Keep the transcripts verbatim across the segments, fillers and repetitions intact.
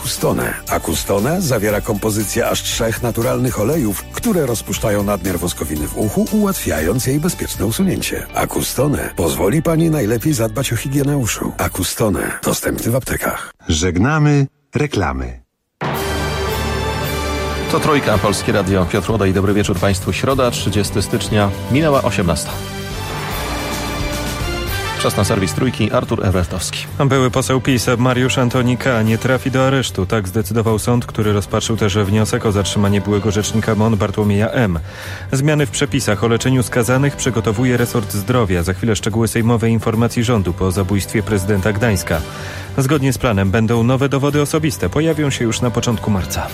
Acustone. Acustone zawiera kompozycję aż trzech naturalnych olejów, które rozpuszczają nadmiar woskowiny w uchu, ułatwiając jej bezpieczne usunięcie. Acustone pozwoli Pani najlepiej zadbać o higienę uszu. Acustone. Dostępny w aptekach. Żegnamy reklamy. To Trójka, Polskie Radio. Piotr Łoda i dobry wieczór Państwu. Środa, trzydziestego stycznia, minęła osiemnasta. Czas na serwis Trójki, Artur Ewertowski. Były poseł PiS Mariusz Antonik nie trafi do aresztu. Tak zdecydował sąd, który rozpatrzył też wniosek o zatrzymanie byłego rzecznika M O N Bartłomieja M. Zmiany w przepisach o leczeniu skazanych przygotowuje resort zdrowia. Za chwilę szczegóły sejmowej informacji rządu po zabójstwie prezydenta Gdańska. Zgodnie z planem będą nowe dowody osobiste. Pojawią się już na początku marca.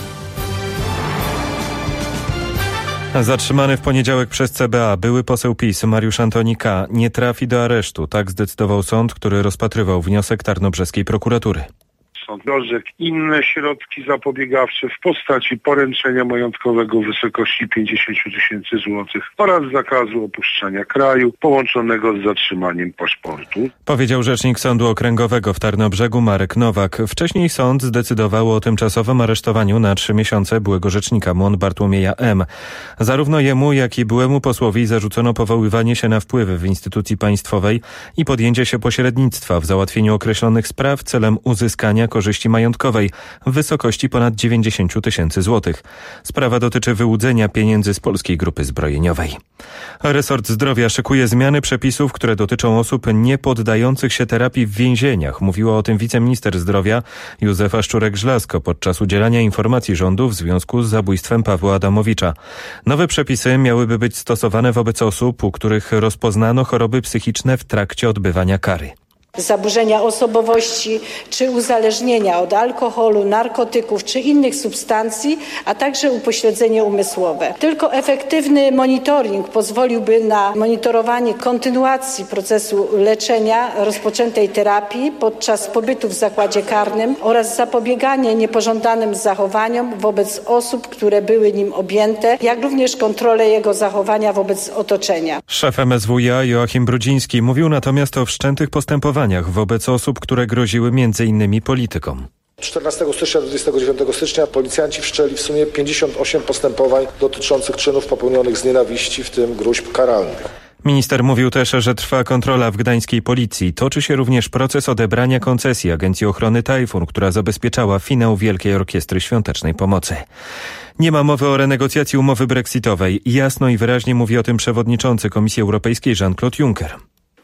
Zatrzymany w poniedziałek przez C B A były poseł PiS Mariusz Antonik nie trafi do aresztu. Tak zdecydował sąd, który rozpatrywał wniosek tarnobrzeskiej prokuratury. Sąd orzekł inne środki zapobiegawcze w postaci poręczenia majątkowego w wysokości pięćdziesiąt tysięcy złotych oraz zakazu opuszczania kraju połączonego z zatrzymaniem paszportu. Powiedział rzecznik Sądu Okręgowego w Tarnobrzegu Marek Nowak. Wcześniej sąd zdecydował o tymczasowym aresztowaniu na trzy miesiące byłego rzecznika M O N Bartłomieja M. Zarówno jemu, jak i byłemu posłowi zarzucono powoływanie się na wpływy w instytucji państwowej i podjęcie się pośrednictwa w załatwieniu określonych spraw celem uzyskania korzyści majątkowej w wysokości ponad dziewięćdziesiąt tysięcy złotych. Sprawa dotyczy wyłudzenia pieniędzy z Polskiej Grupy Zbrojeniowej. Resort Zdrowia szykuje zmiany przepisów, które dotyczą osób nie poddających się terapii w więzieniach. Mówiła o tym wiceminister zdrowia Józefa Szczurek-Żelazko podczas udzielania informacji rządu w związku z zabójstwem Pawła Adamowicza. Nowe przepisy miałyby być stosowane wobec osób, u których rozpoznano choroby psychiczne w trakcie odbywania kary. Zaburzenia osobowości czy uzależnienia od alkoholu, narkotyków czy innych substancji, a także upośledzenie umysłowe. Tylko efektywny monitoring pozwoliłby na monitorowanie kontynuacji procesu leczenia rozpoczętej terapii podczas pobytu w zakładzie karnym oraz zapobieganie niepożądanym zachowaniom wobec osób, które były nim objęte, jak również kontrolę jego zachowania wobec otoczenia. Szef M S W iA Joachim Brudziński mówił natomiast o wszczętych postępowaniach wobec osób, które groziły między innymi politykom. czternastego stycznia do dwudziestego dziewiątego stycznia policjanci wszczęli w sumie pięćdziesiąt osiem postępowań dotyczących czynów popełnionych z nienawiści, w tym gróźb karalnych. Minister mówił też, że trwa kontrola w gdańskiej policji. Toczy się również proces odebrania koncesji Agencji Ochrony Tajfun, która zabezpieczała finał Wielkiej Orkiestry Świątecznej Pomocy. Nie ma mowy o renegocjacji umowy brexitowej. Jasno i wyraźnie mówi o tym przewodniczący Komisji Europejskiej Jean-Claude Juncker.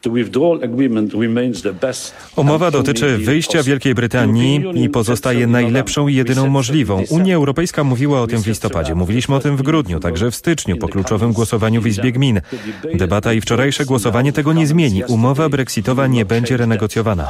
Umowa dotyczy wyjścia Wielkiej Brytanii i pozostaje najlepszą i jedyną możliwą. Unia Europejska mówiła o tym w listopadzie. Mówiliśmy o tym w grudniu, także w styczniu po kluczowym głosowaniu w Izbie Gmin. Debata i wczorajsze głosowanie tego nie zmieni. Umowa brexitowa nie będzie renegocjowana.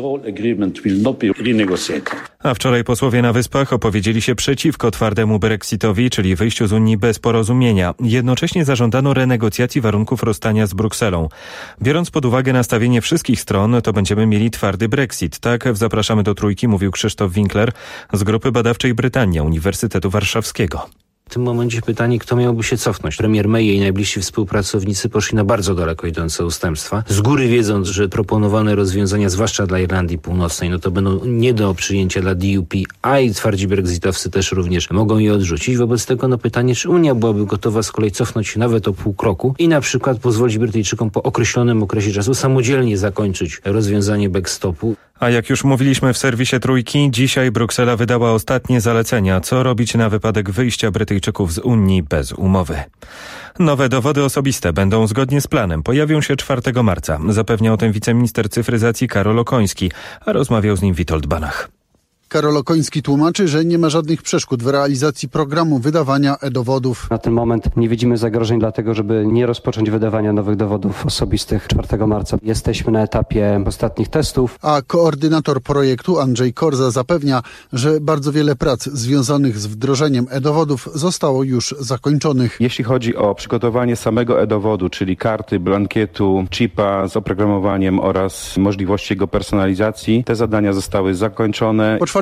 A wczoraj posłowie na Wyspach opowiedzieli się przeciwko twardemu brexitowi, czyli wyjściu z Unii bez porozumienia. Jednocześnie zażądano renegocjacji warunków rozstania z Brukselą. Biorąc pod uwagę nastawienie wszystkich stron, to będziemy mieli twardy Brexit. Tak w Zapraszamy do Trójki mówił Krzysztof Winkler z Grupy Badawczej Brytania Uniwersytetu Warszawskiego. W tym momencie pytanie, kto miałby się cofnąć. Premier May i jej najbliżsi współpracownicy poszli na bardzo daleko idące ustępstwa. Z góry wiedząc, że proponowane rozwiązania, zwłaszcza dla Irlandii Północnej, no to będą nie do przyjęcia dla D U P, a i twardzi brexitowcy też również mogą je odrzucić. Wobec tego no pytanie, czy Unia byłaby gotowa z kolei cofnąć się nawet o pół kroku i na przykład pozwolić Brytyjczykom po określonym okresie czasu samodzielnie zakończyć rozwiązanie backstopu. A jak już mówiliśmy w serwisie Trójki, dzisiaj Bruksela wydała ostatnie zalecenia, co robić na wypadek wyjścia Brytyjczyków z Unii bez umowy. Nowe dowody osobiste będą zgodnie z planem. Pojawią się czwartego marca. Zapewniał o tym wiceminister cyfryzacji Karol Okoński, a rozmawiał z nim Witold Banach. Karol Okoński tłumaczy, że nie ma żadnych przeszkód w realizacji programu wydawania e-dowodów. Na ten moment nie widzimy zagrożeń dlatego, żeby nie rozpocząć wydawania nowych dowodów osobistych czwartego marca. Jesteśmy na etapie ostatnich testów. A koordynator projektu Andrzej Korza zapewnia, że bardzo wiele prac związanych z wdrożeniem e-dowodów zostało już zakończonych. Jeśli chodzi o przygotowanie samego e-dowodu, czyli karty, blankietu, chipa z oprogramowaniem oraz możliwości jego personalizacji, te zadania zostały zakończone. Po czwartym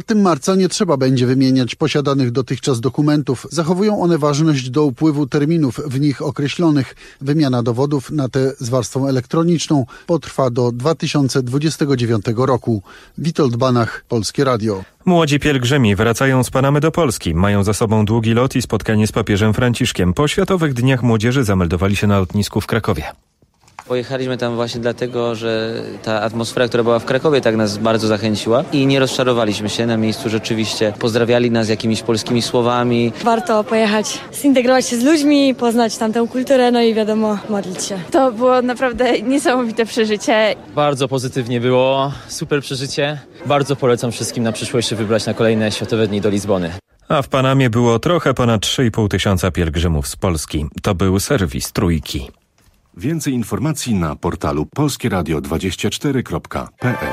czwartego marca nie trzeba będzie wymieniać posiadanych dotychczas dokumentów. Zachowują one ważność do upływu terminów w nich określonych. Wymiana dowodów na te z warstwą elektroniczną potrwa do dwa tysiące dwudziestego dziewiątego roku. Witold Banach, Polskie Radio. Młodzi pielgrzymi wracają z Panamy do Polski. Mają za sobą długi lot i spotkanie z papieżem Franciszkiem. Po Światowych Dniach Młodzieży zameldowali się na lotnisku w Krakowie. Pojechaliśmy tam właśnie dlatego, że ta atmosfera, która była w Krakowie, tak nas bardzo zachęciła i nie rozczarowaliśmy się. Na miejscu rzeczywiście pozdrawiali nas jakimiś polskimi słowami. Warto pojechać, zintegrować się z ludźmi, poznać tamtą kulturę, no i wiadomo, modlić się. To było naprawdę niesamowite przeżycie. Bardzo pozytywnie było, super przeżycie. Bardzo polecam wszystkim na przyszłość się wybrać na kolejne Światowe Dni do Lizbony. A w Panamie było trochę ponad trzy i pół tysiąca pielgrzymów z Polski. To był serwis Trójki. Więcej informacji na portalu polskieradio dwadzieścia cztery kropka p l.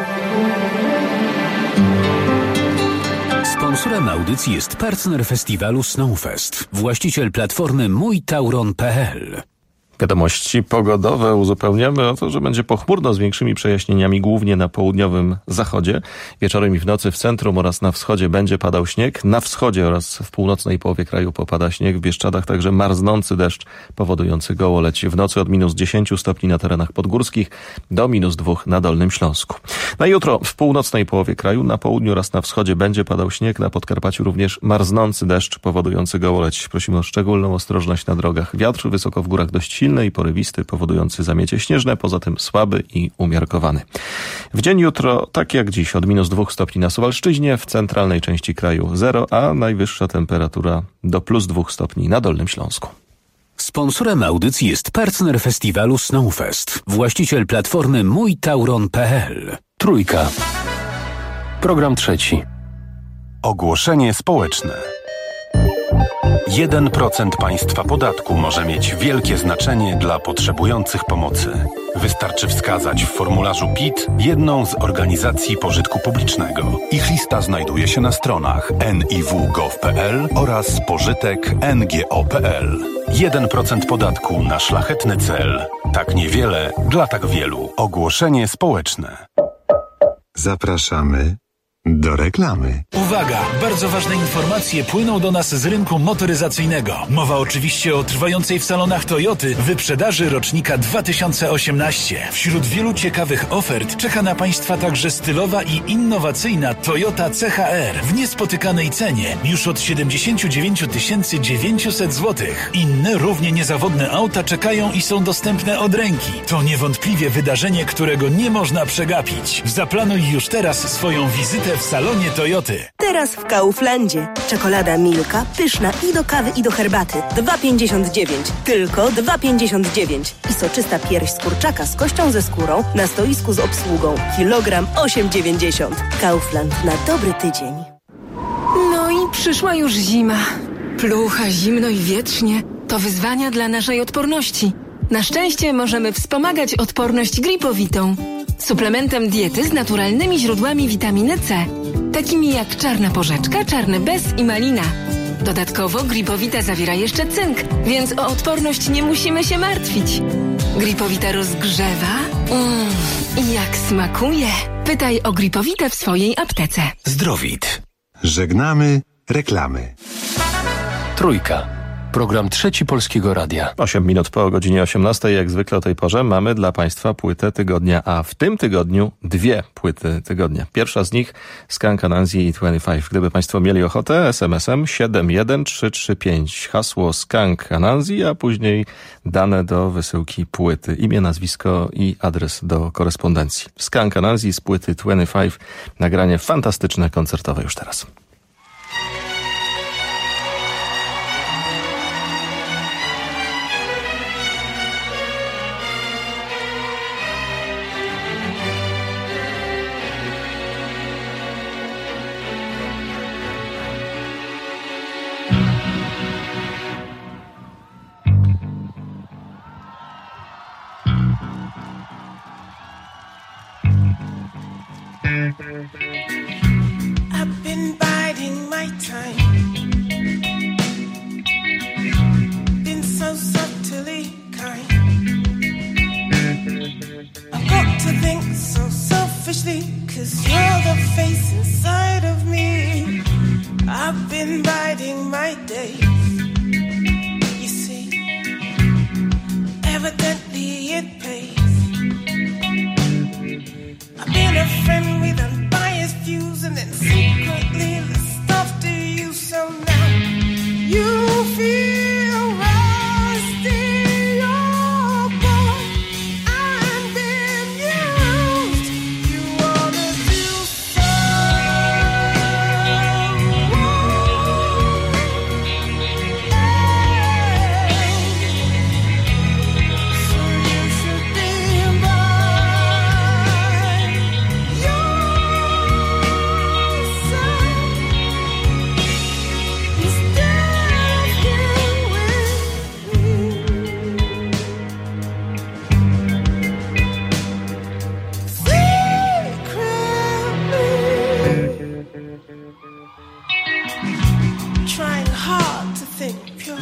Sponsorem audycji jest partner festiwalu Snowfest, właściciel platformy mój tauron kropka p l. Wiadomości pogodowe uzupełniamy o to, że będzie pochmurno z większymi przejaśnieniami, głównie na południowym zachodzie. Wieczorem i w nocy w centrum oraz na wschodzie będzie padał śnieg. Na wschodzie oraz w północnej połowie kraju popada śnieg. W Bieszczadach także marznący deszcz powodujący gołoleć. W nocy od minus dziesięć stopni na terenach podgórskich do minus dwa na Dolnym Śląsku. Na jutro w północnej połowie kraju, na południu oraz na wschodzie będzie padał śnieg. Na Podkarpaciu również marznący deszcz powodujący gołoleć. Prosimy o szczególną ostrożność na drogach. Wiatr wysoko w górach dość silny i porywisty, powodujący zamiecie śnieżne, poza tym słaby i umiarkowany. W dzień jutro, tak jak dziś, od minus dwóch stopni na Suwalszczyźnie, w centralnej części kraju zero, a najwyższa temperatura do plus dwóch stopni na Dolnym Śląsku. Sponsorem audycji jest partner festiwalu Snowfest, właściciel platformy mój tauron kropka p l. Trójka. Program trzeci. Ogłoszenie społeczne. jeden procent państwa podatku może mieć wielkie znaczenie dla potrzebujących pomocy. Wystarczy wskazać w formularzu P I T jedną z organizacji pożytku publicznego. Ich lista znajduje się na stronach n i w kropka gov kropka p l oraz pożytek kropka n g o kropka p l. jeden procent podatku na szlachetny cel. Tak niewiele dla tak wielu. Ogłoszenie społeczne. Zapraszamy do reklamy. Uwaga! Bardzo ważne informacje płyną do nas z rynku motoryzacyjnego. Mowa oczywiście o trwającej w salonach Toyoty wyprzedaży rocznika dwa tysiące osiemnaście. Wśród wielu ciekawych ofert czeka na Państwa także stylowa i innowacyjna Toyota C H R w niespotykanej cenie już od siedemdziesiąt dziewięć tysięcy dziewięćset złotych. Inne równie niezawodne auta czekają i są dostępne od ręki. To niewątpliwie wydarzenie, którego nie można przegapić. Zaplanuj już teraz swoją wizytę w salonie Toyoty. Teraz w Kauflandzie. Czekolada Milka, pyszna i do kawy, i do herbaty. dwa pięćdziesiąt dziewięć. Tylko dwa pięćdziesiąt dziewięć. I soczysta pierś z kurczaka z kością ze skórą na stoisku z obsługą. Kilogram osiem dziewięćdziesiąt. Kaufland na dobry tydzień. No i przyszła już zima. Plucha, zimno i wietrznie. To wyzwania dla naszej odporności. Na szczęście możemy wspomagać odporność gripowitą. Suplementem diety z naturalnymi źródłami witaminy C, takimi jak czarna porzeczka, czarny bez i malina. Dodatkowo gripowita zawiera jeszcze cynk, więc o odporność nie musimy się martwić. Gripowita rozgrzewa mm, i jak smakuje. Pytaj o gripowitę w swojej aptece. Zdrowit. Żegnamy reklamy. Trójka. Program trzeci Polskiego Radia. osiem minut po godzinie osiemnastej, jak zwykle o tej porze, mamy dla Państwa płytę tygodnia, a w tym tygodniu dwie płyty tygodnia. Pierwsza z nich Skunk Anansi i dwadzieścia pięć. Gdyby Państwo mieli ochotę, es em esem siedem jeden trzy trzy pięć, hasło Skunk Anansi, a później dane do wysyłki płyty, imię, nazwisko i adres do korespondencji. Skunk Anansi z płyty dwadzieścia pięć, nagranie fantastyczne, koncertowe już teraz. I've been by inviting my days. You see, evidently it pays. I've been a friend with unbiased views and then secretly the stuff to you. So now you feel rusty, oh boy, I'm being used. You wanna do trying hard to think pure,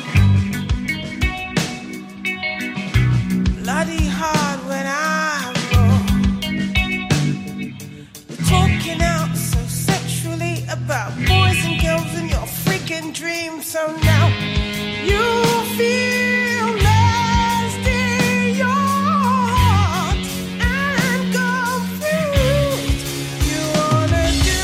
bloody hard when I roar. You're talking out so sexually about boys and girls in your freaking dreams. So now you feel lost in your heart and confused. You wanna do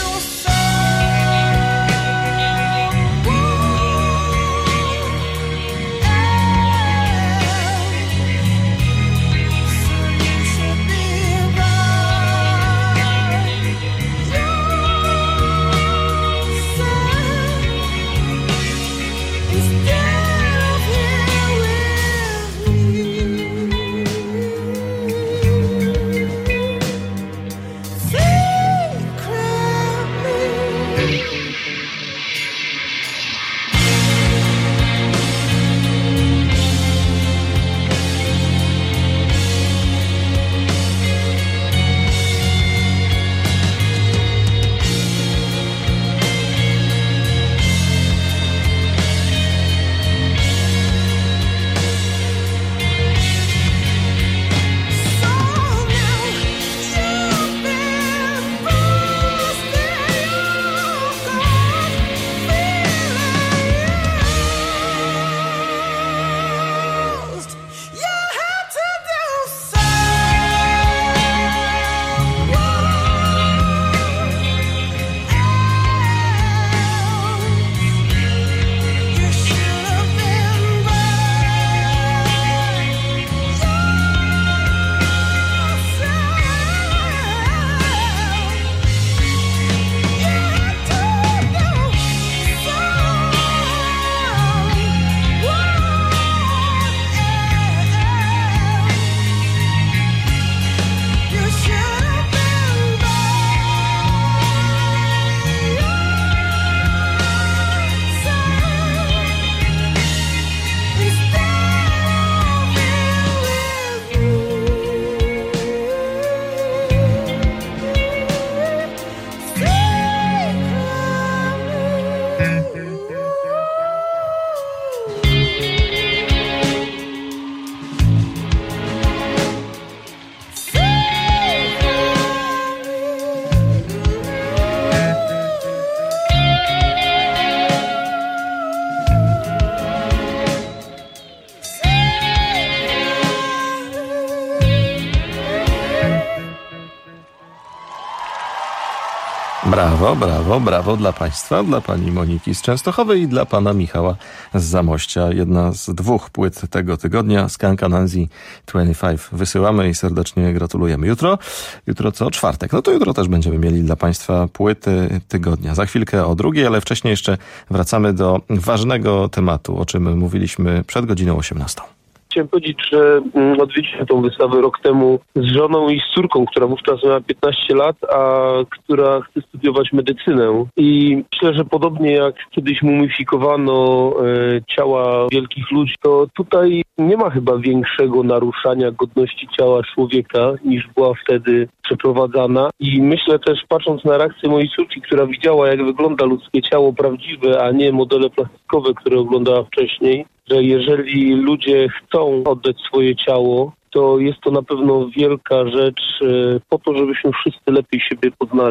Brawo, brawo, brawo dla Państwa, dla Pani Moniki z Częstochowy i dla Pana Michała z Zamościa. Jedna z dwóch płyt tego tygodnia, Skunk Anansi dwadzieścia pięć. Wysyłamy i serdecznie gratulujemy. Jutro, jutro co? Czwartek. No to jutro też będziemy mieli dla Państwa płyty tygodnia. Za chwilkę o drugiej, ale wcześniej jeszcze wracamy do ważnego tematu, o czym mówiliśmy przed godziną osiemnastą. Chciałem powiedzieć, że odwiedziłem tą wystawę rok temu z żoną i z córką, która wówczas miała piętnaście lat, a która chce studiować medycynę. I myślę, że podobnie jak kiedyś mumifikowano e, ciała wielkich ludzi, to tutaj nie ma chyba większego naruszania godności ciała człowieka niż była wtedy przeprowadzana. I myślę też, patrząc na reakcję mojej córki, która widziała, jak wygląda ludzkie ciało prawdziwe, a nie modele plastikowe, które oglądała wcześniej, że jeżeli ludzie chcą oddać swoje ciało, to jest to na pewno wielka rzecz po to, żebyśmy wszyscy lepiej siebie poznali.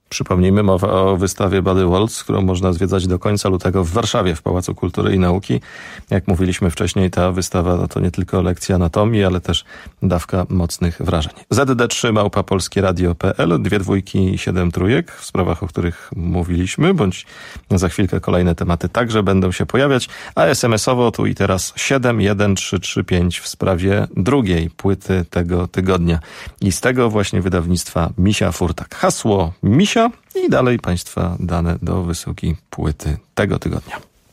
Przypomnijmy, mowa o wystawie Body Waltz, którą można zwiedzać do końca lutego w Warszawie, w Pałacu Kultury i Nauki. Jak mówiliśmy wcześniej, ta wystawa no to nie tylko lekcja anatomii, ale też dawka mocnych wrażeń. Z D trzy małpa polskieradio kropka p l, dwie dwójki i siedem trójek w sprawach, o których mówiliśmy, bądź za chwilkę kolejne tematy także będą się pojawiać, a es em esowo tu i teraz siedem jeden trzy trzy pięć w sprawie drugiej płyty tego tygodnia. I z tego właśnie wydawnictwa Misia Furtak. Hasło Misia i dalej Państwa dane do wysyłki płyty tego tygodnia.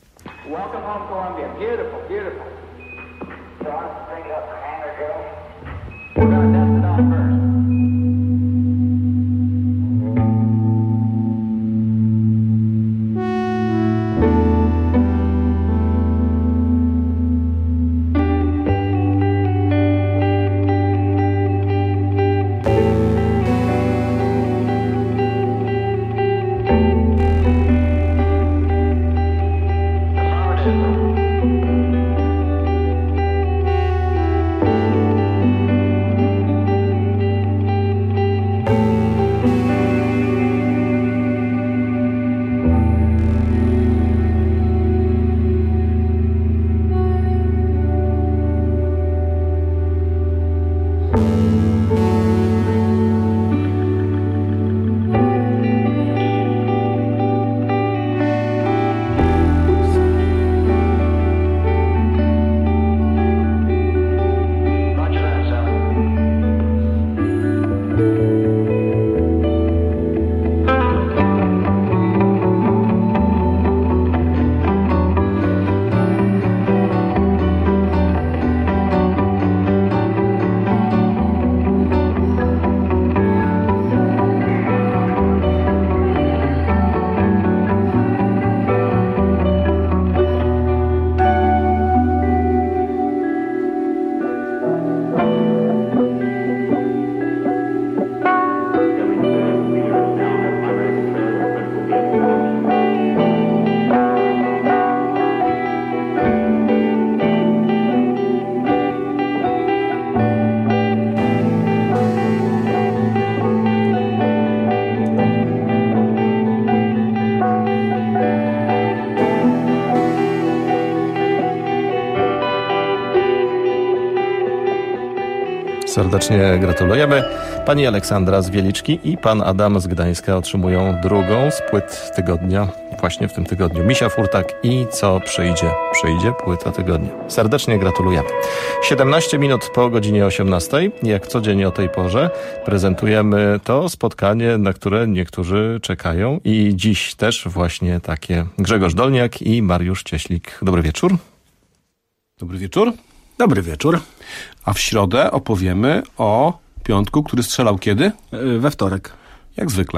Serdecznie gratulujemy. Pani Aleksandra z Wieliczki i pan Adam z Gdańska otrzymują drugą z płyt tygodnia, właśnie w tym tygodniu. Misia Furtak i Co przyjdzie? Przyjdzie płyta tygodnia. Serdecznie gratulujemy. siedemnaście minut po godzinie osiemnastej. Jak codziennie o tej porze prezentujemy to spotkanie, na które niektórzy czekają i dziś też właśnie takie. Grzegorz Dolniak i Mariusz Cieślik. Dobry wieczór. Dobry wieczór. Dobry wieczór. A w środę opowiemy o piątku, który strzelał kiedy? We wtorek. Jak zwykle.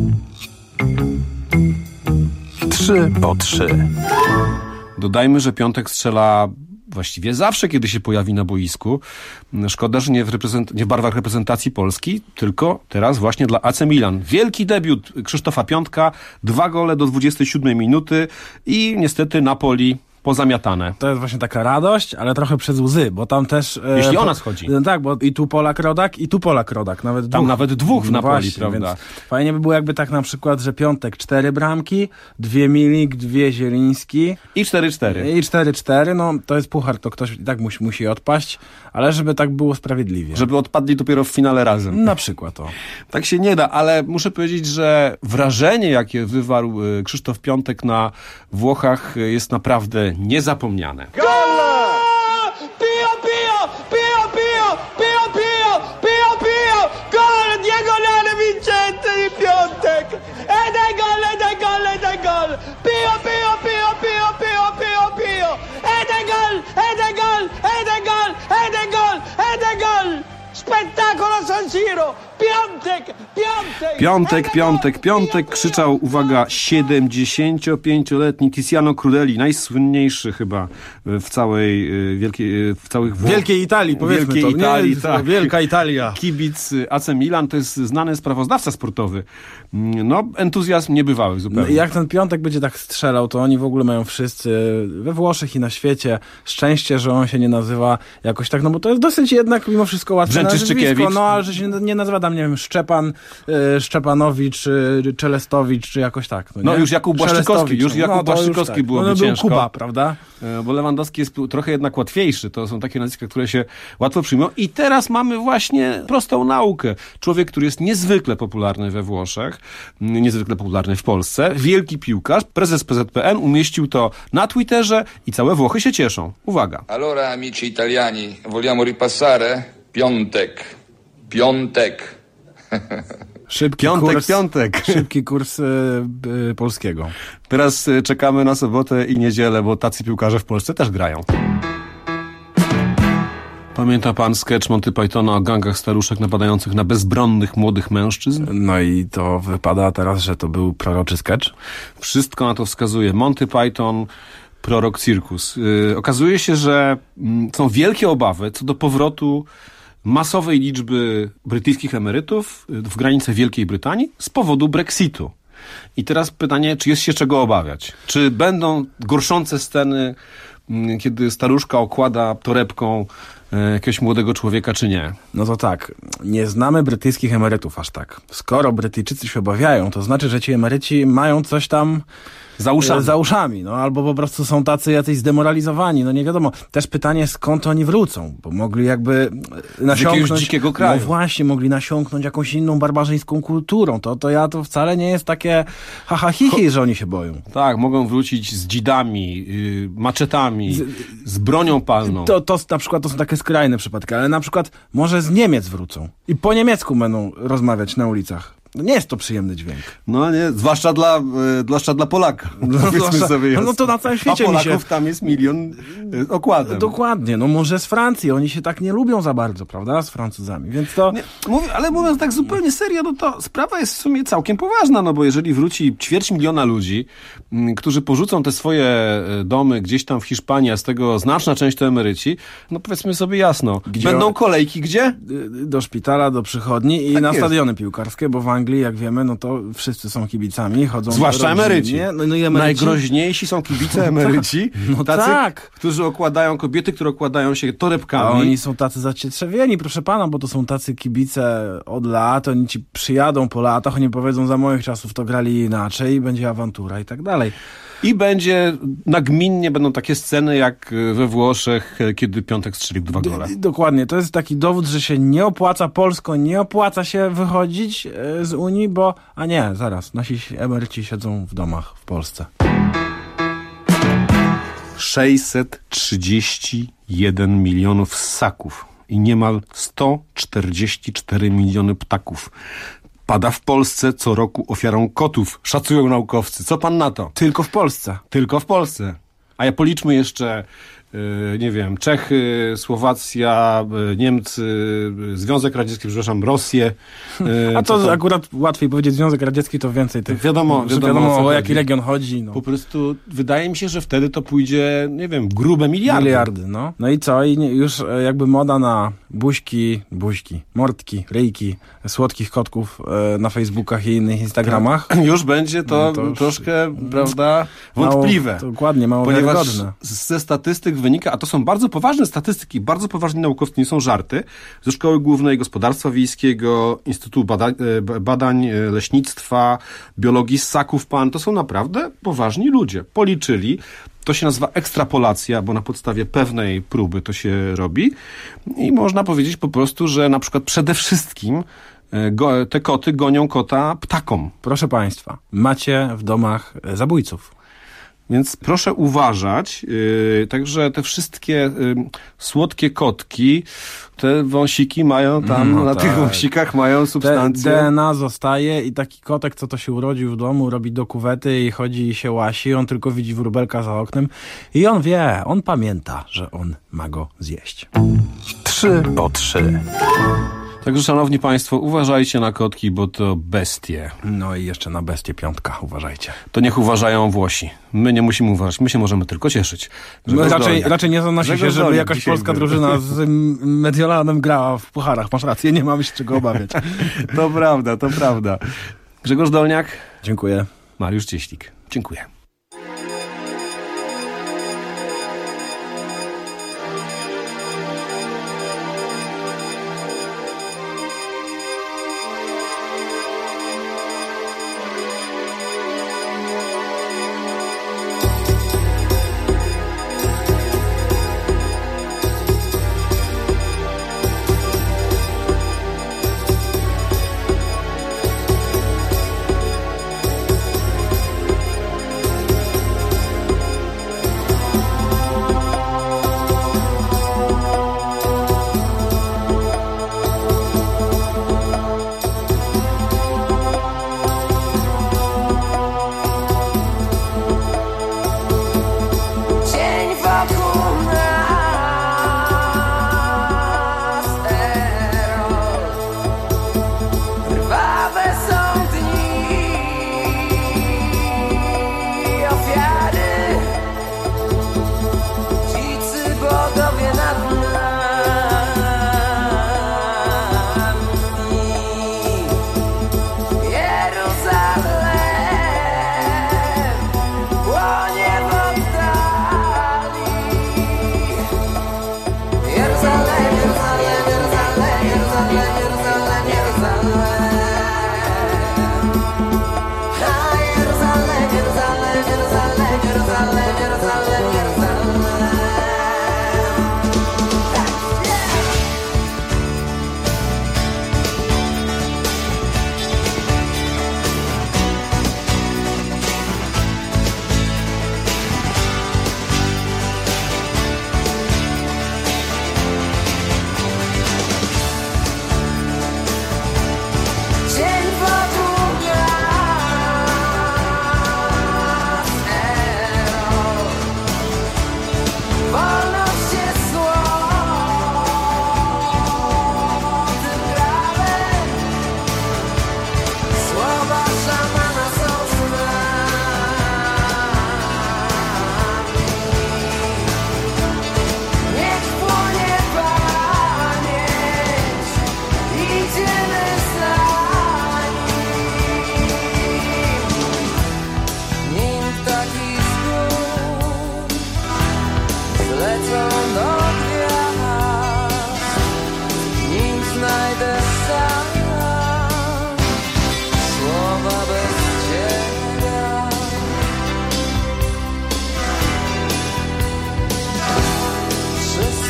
Trzy po trzy. Dodajmy, że piątek strzela właściwie zawsze, kiedy się pojawi na boisku. Szkoda, że nie w, reprezent- nie w barwach reprezentacji Polski, tylko teraz właśnie dla A C Milan. Wielki debiut Krzysztofa Piątka, dwa gole do dwudziestej siódmej minuty i niestety Napoli pozamiatane. To jest właśnie taka radość, ale trochę przez łzy, bo tam też... E, Jeśli o po, nas chodzi. No tak, bo i tu Polak Rodak, i tu Polak Rodak. Nawet tam dwóch. nawet dwóch w no Napoli, właśnie, prawda? Więc fajnie by było jakby tak na przykład, że Piątek cztery bramki, dwie Milik, dwie Zieliński. I cztery cztery. I cztery cztery, no to jest puchar, to ktoś i tak musi, musi odpaść, ale żeby tak było sprawiedliwie. Żeby odpadli dopiero w finale razem. Na przykład o. Tak się nie da, ale muszę powiedzieć, że wrażenie, jakie wywarł Krzysztof Piątek na Włochach, jest naprawdę niezapomniane. Gol! Pio, pio, pio, pio, pio, pio, pio, pio, gol! Diego Leone Vincente di Piątek! Ed è gol, ed è gol, ed è gol! Pio, pio, pio, pio, pio, pio, pio! Ed è gol, ed è gol, ed è gol, ed è gol, ed è gol! Spettacolo San Siro! Piątek, piątek! Piątek, piątek, piątek, krzyczał, uwaga, siedemdziesięciopięcioletni Tiziano Crudeli, najsłynniejszy chyba w całej wielkiej, w całych Włoch... Wielkiej Italii, powiedzmy Wielkiej to. Italii, Nie, tak. Wielka Italia. Kibic A C Milan, to jest znany sprawozdawca sportowy. No, entuzjazm niebywały zupełnie. No, jak ten Piątek będzie tak strzelał, to oni w ogóle mają wszyscy we Włoszech i na świecie szczęście, że on się nie nazywa jakoś tak, no bo to jest dosyć jednak mimo wszystko łatwe nazwisko, no ale że się nie nazywa tam, nie wiem, Szczepan y, Szczepanowicz, czy Czelestowicz, czy jakoś tak. No, no nie? już Jakub Błaszczykowski, już Jakub no, Błaszczykowski tak. byłoby no, ciężko. Był Kuba, prawda? Bo Lewandowski jest trochę jednak łatwiejszy. To są takie nazwiska, które się łatwo przyjmują. I teraz mamy właśnie prostą naukę. Człowiek, który jest niezwykle popularny we Włoszech, niezwykle popularny w Polsce, wielki piłkarz, prezes P Z P N umieścił to na Twitterze i całe Włochy się cieszą. Uwaga. Allora, amici italiani, vogliamo ripassare? Piątek. Piątek. Szybki piątek, kurs, piątek. Szybki kurs y, y, polskiego. Teraz y, czekamy na sobotę i niedzielę, bo tacy piłkarze w Polsce też grają. Pamięta pan sketch Monty Pythona o gangach staruszek napadających na bezbronnych młodych mężczyzn? No i to wypada teraz, że to był proroczy sketch? Wszystko na to wskazuje. Monty Python, prorok cirkus. Yy, okazuje się, że mm, są wielkie obawy co do powrotu masowej liczby brytyjskich emerytów w granice Wielkiej Brytanii z powodu Brexitu. I teraz pytanie, czy jest się czego obawiać? Czy będą gorszące sceny, kiedy staruszka okłada torebką jakiegoś młodego człowieka, czy nie? No to tak, nie znamy brytyjskich emerytów aż tak. Skoro Brytyjczycy się obawiają, to znaczy, że ci emeryci mają coś tam za uszami. Za uszami, no albo po prostu są tacy jacyś zdemoralizowani, no nie wiadomo. Też pytanie, skąd oni wrócą, bo mogli jakby nasiąknąć... Z jakiegoś dzikiego kraju. No właśnie, mogli nasiąknąć jakąś inną barbarzyńską kulturą. To, to ja to wcale nie jest takie haha hihi, że oni się boją. Tak, mogą wrócić z dzidami, yy, maczetami, z, z bronią palną. To, to na przykład to są takie skrajne przypadki, ale na przykład może z Niemiec wrócą i po niemiecku będą rozmawiać na ulicach. No nie jest to przyjemny dźwięk. No nie, zwłaszcza dla, y, zwłaszcza dla Polaka. No, zwłaszcza, sobie no to na całym świecie. A Polaków mi się... tam jest milion y, okładem. Dokładnie, no może z Francji, oni się tak nie lubią za bardzo, prawda, z Francuzami, więc to... Nie, mówię, ale mówiąc tak zupełnie serio, no to sprawa jest w sumie całkiem poważna, no bo jeżeli wróci ćwierć miliona ludzi, m, którzy porzucą te swoje domy gdzieś tam w Hiszpanii, a z tego znaczna część to emeryci, no powiedzmy sobie jasno, gdzie będą kolejki gdzie? Do szpitala, do przychodni i tak na jest. Stadiony piłkarskie, bo w Anglii, jak wiemy, no to wszyscy są kibicami, chodzą... Zwłaszcza emeryci. No, no i emeryci. Najgroźniejsi są kibice emeryci, no tacy, tak. którzy okładają kobiety, które okładają się torebkami. A oni są tacy zacietrzewieni, proszę pana, bo to są tacy kibice od lat, oni ci przyjadą po latach, oni powiedzą, za moich czasów to grali inaczej i będzie awantura i tak dalej. I będzie, nagminnie będą takie sceny jak we Włoszech, kiedy Piątek strzelił dwa gole. D- dokładnie, to jest taki dowód, że się nie opłaca Polską, nie opłaca się wychodzić z Unii, bo, a nie, zaraz, nasi emeryci siedzą w domach w Polsce. sześćset trzydzieści jeden milionów ssaków i niemal sto czterdzieści cztery miliony ptaków pada w Polsce co roku ofiarą kotów, szacują naukowcy. Co pan na to? Tylko w Polsce. Tylko w Polsce. A ja policzmy jeszcze, yy, nie wiem, Czechy, Słowacja, yy, Niemcy, yy, Związek Radziecki, przepraszam, Rosję. Yy, A to tam... akurat łatwiej powiedzieć Związek Radziecki, to więcej tych... Wiadomo, wiadomo, wiadomo o, o jaki chodzi. region chodzi. No. Po prostu wydaje mi się, że wtedy to pójdzie, nie wiem, grube miliardy. Miliardy, no. No i co? I już jakby moda na buźki, buźki, mordki, ryjki, słodkich kotków na Facebookach i innych Instagramach. Już będzie to, no to już... troszkę, prawda, wątpliwe. Mało, dokładnie, mało ponieważ wiarygodne. Ze statystyk wynika, a to są bardzo poważne statystyki, bardzo poważni naukowcy, nie są żarty, ze Szkoły Głównej Gospodarstwa Wiejskiego, Instytutu Badań, Badań Leśnictwa, Biologii Ssaków Pan, to są naprawdę poważni ludzie. Policzyli, to się nazywa ekstrapolacja, bo na podstawie pewnej próby to się robi i można powiedzieć po prostu, że na przykład przede wszystkim go, te koty gonią kota ptakom. Proszę państwa, macie w domach zabójców. Więc proszę uważać, yy, także te wszystkie yy, słodkie kotki, te wąsiki mają tam, no na tak. tych wąsikach mają substancje. D N A zostaje i taki kotek, co to się urodził w domu, robi do kuwety i chodzi i się łasi, on tylko widzi wróbelka za oknem i on wie, on pamięta, że on ma go zjeść. Trzy po trzy. Także, szanowni państwo, uważajcie na kotki, bo to bestie. No i jeszcze na bestie piątka, uważajcie. To niech uważają Włosi. My nie musimy uważać, my się możemy tylko cieszyć. No raczej, raczej nie zanosi się, żeby jakaś polska był. drużyna z Mediolanem grała w pucharach. Masz rację, nie mamy się czego obawiać. To prawda, to prawda. Grzegorz Dolniak. Dziękuję. Mariusz Cieślik. Dziękuję.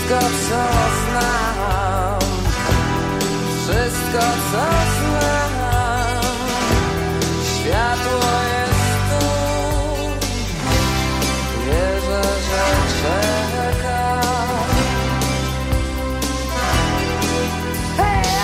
Wszystko, co znam, wszystko, co znam, światło jest tu, wierzę, że czeka. Hey!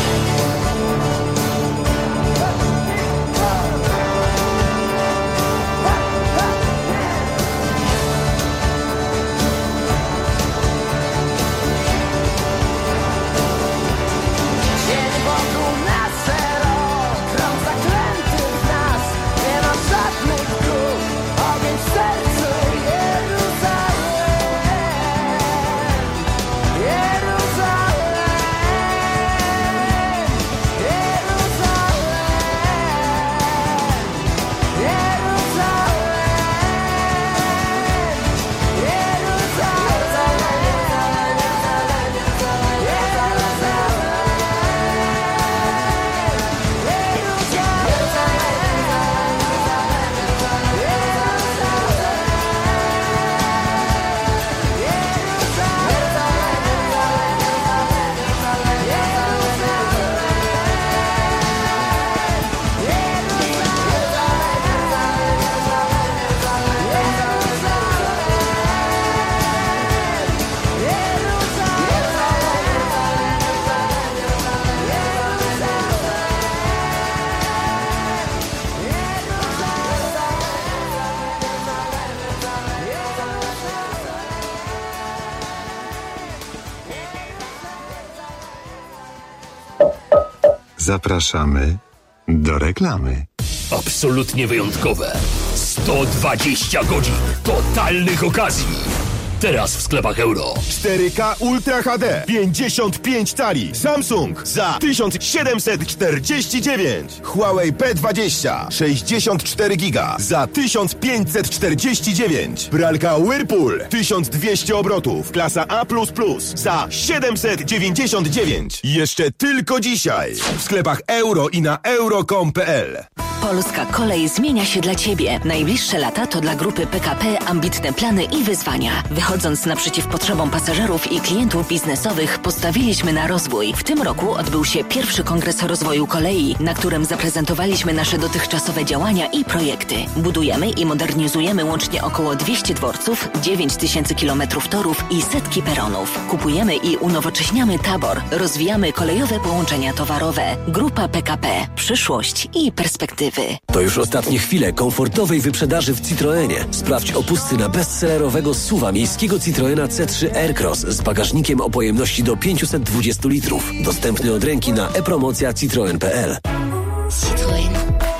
Zapraszamy do reklamy. Absolutnie wyjątkowe. sto dwadzieścia godzin totalnych okazji. Teraz w sklepach Euro. cztery K Ultra H D pięćdziesiąt pięć cali Samsung za tysiąc siedemset czterdzieści dziewięć. Huawei P dwadzieścia sześćdziesiąt cztery giga za tysiąc pięćset czterdzieści dziewięć. Pralka Whirlpool tysiąc dwieście obrotów klasa A plus plus za siedemset dziewięćdziesiąt dziewięć. Jeszcze tylko dzisiaj w sklepach Euro i na euro kropka com kropka p l. Polska Kolej zmienia się dla Ciebie. Najbliższe lata to dla grupy P K P ambitne plany i wyzwania. Wychodząc naprzeciw potrzebom pasażerów i klientów biznesowych, postawiliśmy na rozwój. W tym roku odbył się pierwszy Kongres Rozwoju Kolei, na którym zaprezentowaliśmy nasze dotychczasowe działania i projekty. Budujemy i modernizujemy łącznie około dwieście dworców, dziewięć tysięcy kilometrów torów i setki peronów. Kupujemy i unowocześniamy tabor. Rozwijamy kolejowe połączenia towarowe. Grupa P K P. Przyszłość i perspektywy. To już ostatnie chwile komfortowej wyprzedaży w Citroenie. Sprawdź opusty na bestsellerowego S U V-a miejskiego Citroena C trzy Aircross z bagażnikiem o pojemności do pięćset dwadzieścia litrów. Dostępny od ręki na e-promocja citroen kropka p l. Citroen.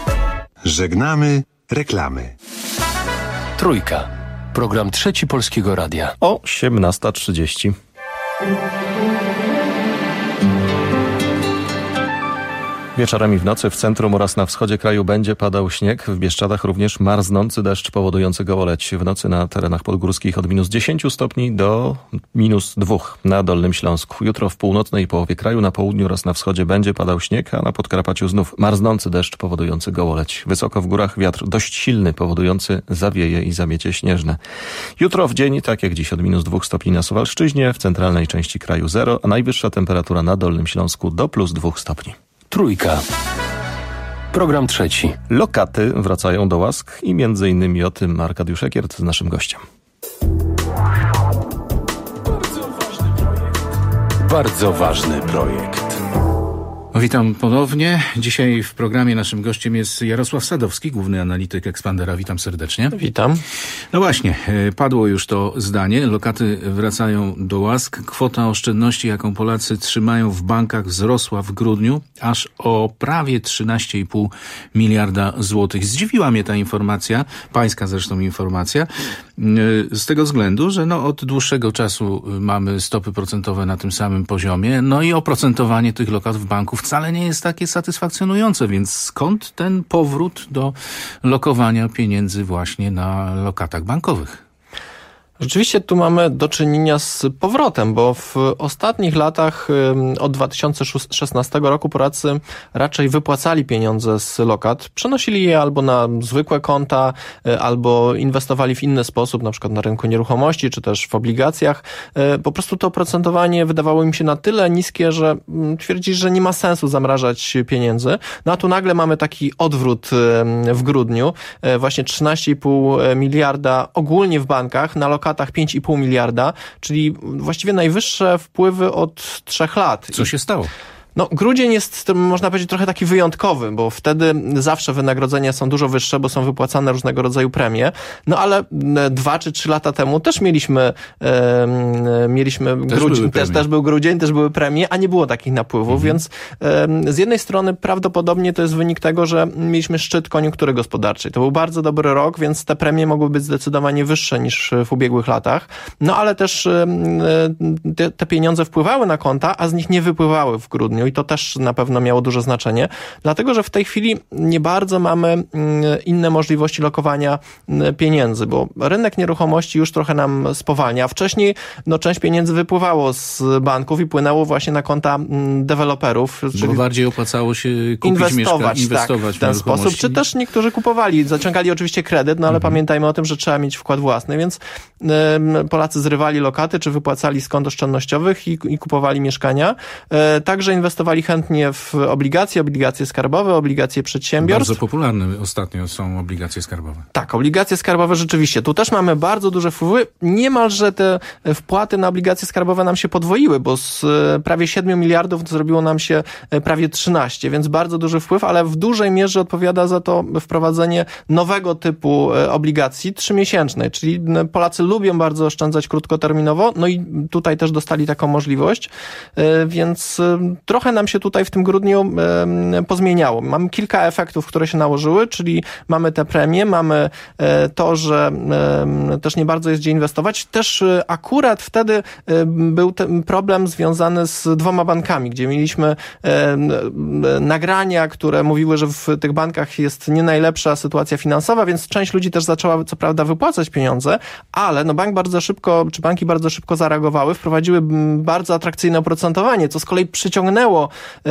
Żegnamy reklamy. Trójka. Program Trzeci Polskiego Radia. O siedemnasta trzydzieści. Wieczorami w nocy w centrum oraz na wschodzie kraju będzie padał śnieg. W Bieszczadach również marznący deszcz powodujący gołoleć. W nocy na terenach podgórskich od minus dziesięć stopni do minus dwa na Dolnym Śląsku. Jutro w północnej połowie kraju, na południu oraz na wschodzie będzie padał śnieg, a na Podkarpaciu znów marznący deszcz powodujący gołoleć. Wysoko w górach wiatr dość silny, powodujący zawieje i zamiecie śnieżne. Jutro w dzień, tak jak dziś, od minus dwa stopni na Suwalszczyźnie, w centralnej części kraju zero, a najwyższa temperatura na Dolnym Śląsku do plus dwa stopni. Trójka. Program trzeci. Lokaty wracają do łask i między innymi o tym Arkadiusz Ekiert z naszym gościem. Bardzo ważny projekt. Witam ponownie. Dzisiaj w programie naszym gościem jest Jarosław Sadowski, główny analityk Expandera. Witam serdecznie. Witam. No właśnie, padło już to zdanie. Lokaty wracają do łask. Kwota oszczędności, jaką Polacy trzymają w bankach, wzrosła w grudniu aż o prawie trzynaście i pół miliarda złotych. Zdziwiła mnie ta informacja, pańska zresztą informacja, z tego względu, że no od dłuższego czasu mamy stopy procentowe na tym samym poziomie, no i oprocentowanie tych lokatów banków wcale nie jest takie satysfakcjonujące, więc skąd ten powrót do lokowania pieniędzy właśnie na lokatach bankowych? Rzeczywiście tu mamy do czynienia z powrotem, bo w ostatnich latach od dwa tysiące szesnastego roku Polacy raczej wypłacali pieniądze z lokat, przenosili je albo na zwykłe konta, albo inwestowali w inny sposób, na przykład na rynku nieruchomości, czy też w obligacjach. Po prostu to oprocentowanie wydawało im się na tyle niskie, że twierdzić, że nie ma sensu zamrażać pieniędzy. No a tu nagle mamy taki odwrót w grudniu, właśnie trzynaście i pół miliarda ogólnie w bankach, na lokatach pięć i pół miliarda, czyli właściwie najwyższe wpływy od trzech lat. Co się stało? No, grudzień jest, można powiedzieć, trochę taki wyjątkowy, bo wtedy zawsze wynagrodzenia są dużo wyższe, bo są wypłacane różnego rodzaju premie. No ale dwa czy trzy lata temu też mieliśmy, e, mieliśmy też grudzień, też, też był grudzień, też były premie, a nie było takich napływów, mhm. więc e, z jednej strony prawdopodobnie to jest wynik tego, że mieliśmy szczyt koniunktury gospodarczej. To był bardzo dobry rok, więc te premie mogły być zdecydowanie wyższe niż w ubiegłych latach. No ale też e, te, te pieniądze wpływały na konta, a z nich nie wypływały w grudniu. I to też na pewno miało duże znaczenie, dlatego że w tej chwili nie bardzo mamy inne możliwości lokowania pieniędzy, bo rynek nieruchomości już trochę nam spowalnia. Wcześniej no, część pieniędzy wypływało z banków i płynęło właśnie na konta deweloperów. Bo czyli bardziej opłacało się kupić inwestować, mieszka- inwestować tak, w ten sposób. Czy też niektórzy kupowali, zaciągali oczywiście kredyt, no ale mhm. pamiętajmy o tym, że trzeba mieć wkład własny, więc y, Polacy zrywali lokaty, czy wypłacali z kont oszczędnościowych i, i kupowali mieszkania. Y, także inwestowali Inwestowali chętnie w obligacje, obligacje skarbowe, obligacje przedsiębiorstw. Bardzo popularne ostatnio są obligacje skarbowe. Tak, obligacje skarbowe rzeczywiście. Tu też mamy bardzo duże wpływy. Niemalże te wpłaty na obligacje skarbowe nam się podwoiły, bo z prawie siedmiu miliardów zrobiło nam się prawie trzynaście, więc bardzo duży wpływ, ale w dużej mierze odpowiada za to wprowadzenie nowego typu obligacji trzymiesięcznej, czyli Polacy lubią bardzo oszczędzać krótkoterminowo, no i tutaj też dostali taką możliwość, więc trochę nam się tutaj w tym grudniu e, pozmieniało. Mamy kilka efektów, które się nałożyły, czyli mamy te premie, mamy e, to, że e, też nie bardzo jest gdzie inwestować. Też e, akurat wtedy e, był ten problem związany z dwoma bankami, gdzie mieliśmy e, nagrania, które mówiły, że w tych bankach jest nie najlepsza sytuacja finansowa, więc część ludzi też zaczęła co prawda wypłacać pieniądze, ale no bank bardzo szybko, czy banki bardzo szybko zareagowały, wprowadziły bardzo atrakcyjne oprocentowanie, co z kolei przyciągnęło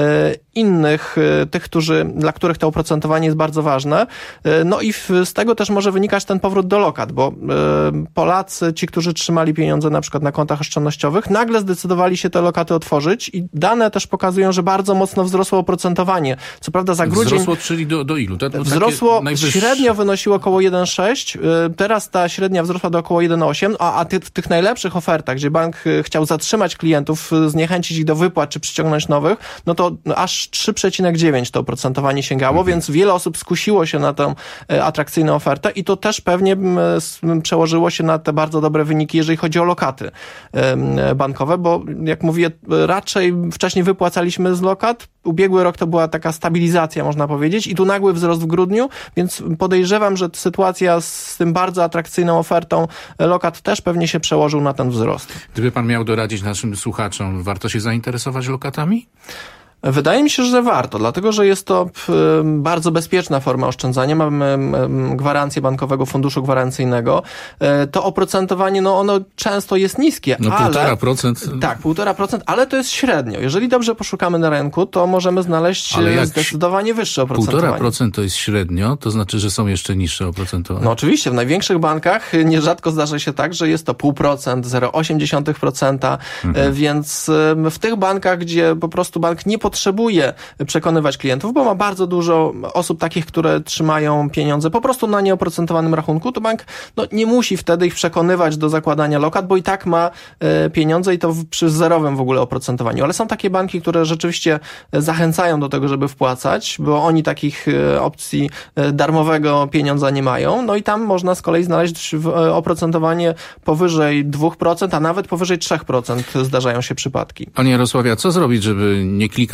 innych, tych, którzy, dla których to oprocentowanie jest bardzo ważne. No i z tego też może wynikać ten powrót do lokat, bo Polacy, ci, którzy trzymali pieniądze na przykład na kontach oszczędnościowych, nagle zdecydowali się te lokaty otworzyć i dane też pokazują, że bardzo mocno wzrosło oprocentowanie. Co prawda za grudzień... Wzrosło, czyli do, do ilu? To, to wzrosło, średnio wynosiło około jeden przecinek sześć, teraz ta średnia wzrosła do około jeden przecinek osiem, a, a ty, w tych najlepszych ofertach, gdzie bank chciał zatrzymać klientów, zniechęcić ich do wypłat, czy przyciągnąć nowych, no to aż trzy przecinek dziewięć to oprocentowanie sięgało, mhm. więc wiele osób skusiło się na tę atrakcyjną ofertę i to też pewnie przełożyło się na te bardzo dobre wyniki, jeżeli chodzi o lokaty bankowe, bo jak mówię, raczej wcześniej wypłacaliśmy z lokat, ubiegły rok to była taka stabilizacja, można powiedzieć, i tu nagły wzrost w grudniu, więc podejrzewam, że sytuacja z tym bardzo atrakcyjną ofertą lokat też pewnie się przełożył na ten wzrost. Gdyby pan miał doradzić naszym słuchaczom, warto się zainteresować lokatami? Wydaje mi się, że warto, dlatego że jest to bardzo bezpieczna forma oszczędzania. Mamy gwarancję Bankowego Funduszu Gwarancyjnego. To oprocentowanie, no ono często jest niskie, no, ale... półtora procent. Tak, półtora procent, ale to jest średnio. Jeżeli dobrze poszukamy na rynku, to możemy znaleźć zdecydowanie wyższe oprocentowanie. Półtora procent to jest średnio, to znaczy, że są jeszcze niższe oprocentowania. No oczywiście, w największych bankach nierzadko zdarza się tak, że jest to pół procent, zero przecinek osiem dziesiątych procent, mhm. więc w tych bankach, gdzie po prostu bank nie potrzebuje przekonywać klientów, bo ma bardzo dużo osób takich, które trzymają pieniądze po prostu na nieoprocentowanym rachunku, to bank no, nie musi wtedy ich przekonywać do zakładania lokat, bo i tak ma e, pieniądze i to w, przy zerowym w ogóle oprocentowaniu. Ale są takie banki, które rzeczywiście zachęcają do tego, żeby wpłacać, bo oni takich e, opcji e, darmowego pieniądza nie mają, no i tam można z kolei znaleźć w, e, oprocentowanie powyżej dwa procent, a nawet powyżej trzy procent zdarzają się przypadki. Panie Jarosławie, a co zrobić, żeby nie klikać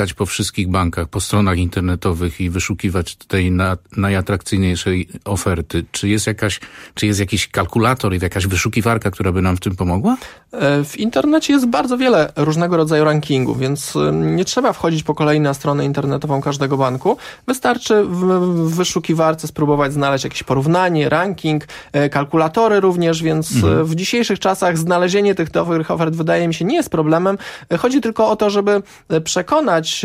latać po wszystkich bankach, po stronach internetowych i wyszukiwać tej na, najatrakcyjniejszej oferty. Czy jest jakaś, czy jest jakiś kalkulator i jakaś wyszukiwarka, która by nam w tym pomogła? W internecie jest bardzo wiele różnego rodzaju rankingów, więc nie trzeba wchodzić po kolei na stronę internetową każdego banku. Wystarczy w, w wyszukiwarce spróbować znaleźć jakieś porównanie, ranking, kalkulatory również, więc mhm. w dzisiejszych czasach znalezienie tych dobrych ofert wydaje mi się nie jest problemem. Chodzi tylko o to, żeby przekonać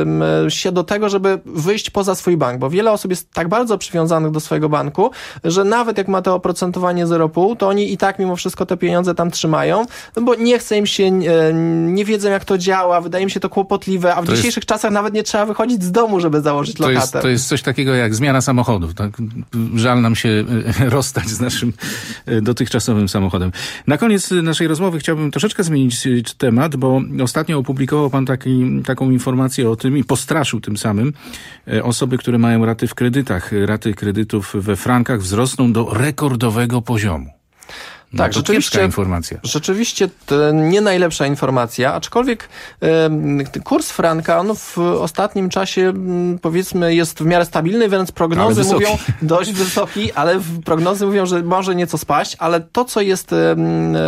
się do tego, żeby wyjść poza swój bank, bo wiele osób jest tak bardzo przywiązanych do swojego banku, że nawet jak ma to oprocentowanie zero przecinek pięć, to oni i tak mimo wszystko te pieniądze tam trzymają, bo nie chce im się, nie wiedzą jak to działa, wydaje mi się to kłopotliwe, a w to dzisiejszych jest... czasach nawet nie trzeba wychodzić z domu, żeby założyć lokatę. To jest, to jest coś takiego jak zmiana samochodów. Tak? Żal nam się rozstać z naszym dotychczasowym samochodem. Na koniec naszej rozmowy chciałbym troszeczkę zmienić temat, bo ostatnio opublikował pan taki, taką informację o tym i postraszył tym samym osoby, które mają raty w kredytach. Raty kredytów we frankach wzrosną do rekordowego poziomu. No tak, rzeczywiście, informacja. rzeczywiście to nie najlepsza informacja, aczkolwiek e, kurs franka, on w ostatnim czasie powiedzmy jest w miarę stabilny, więc prognozy mówią dość wysoki, ale prognozy mówią, że może nieco spaść, ale to, co jest e,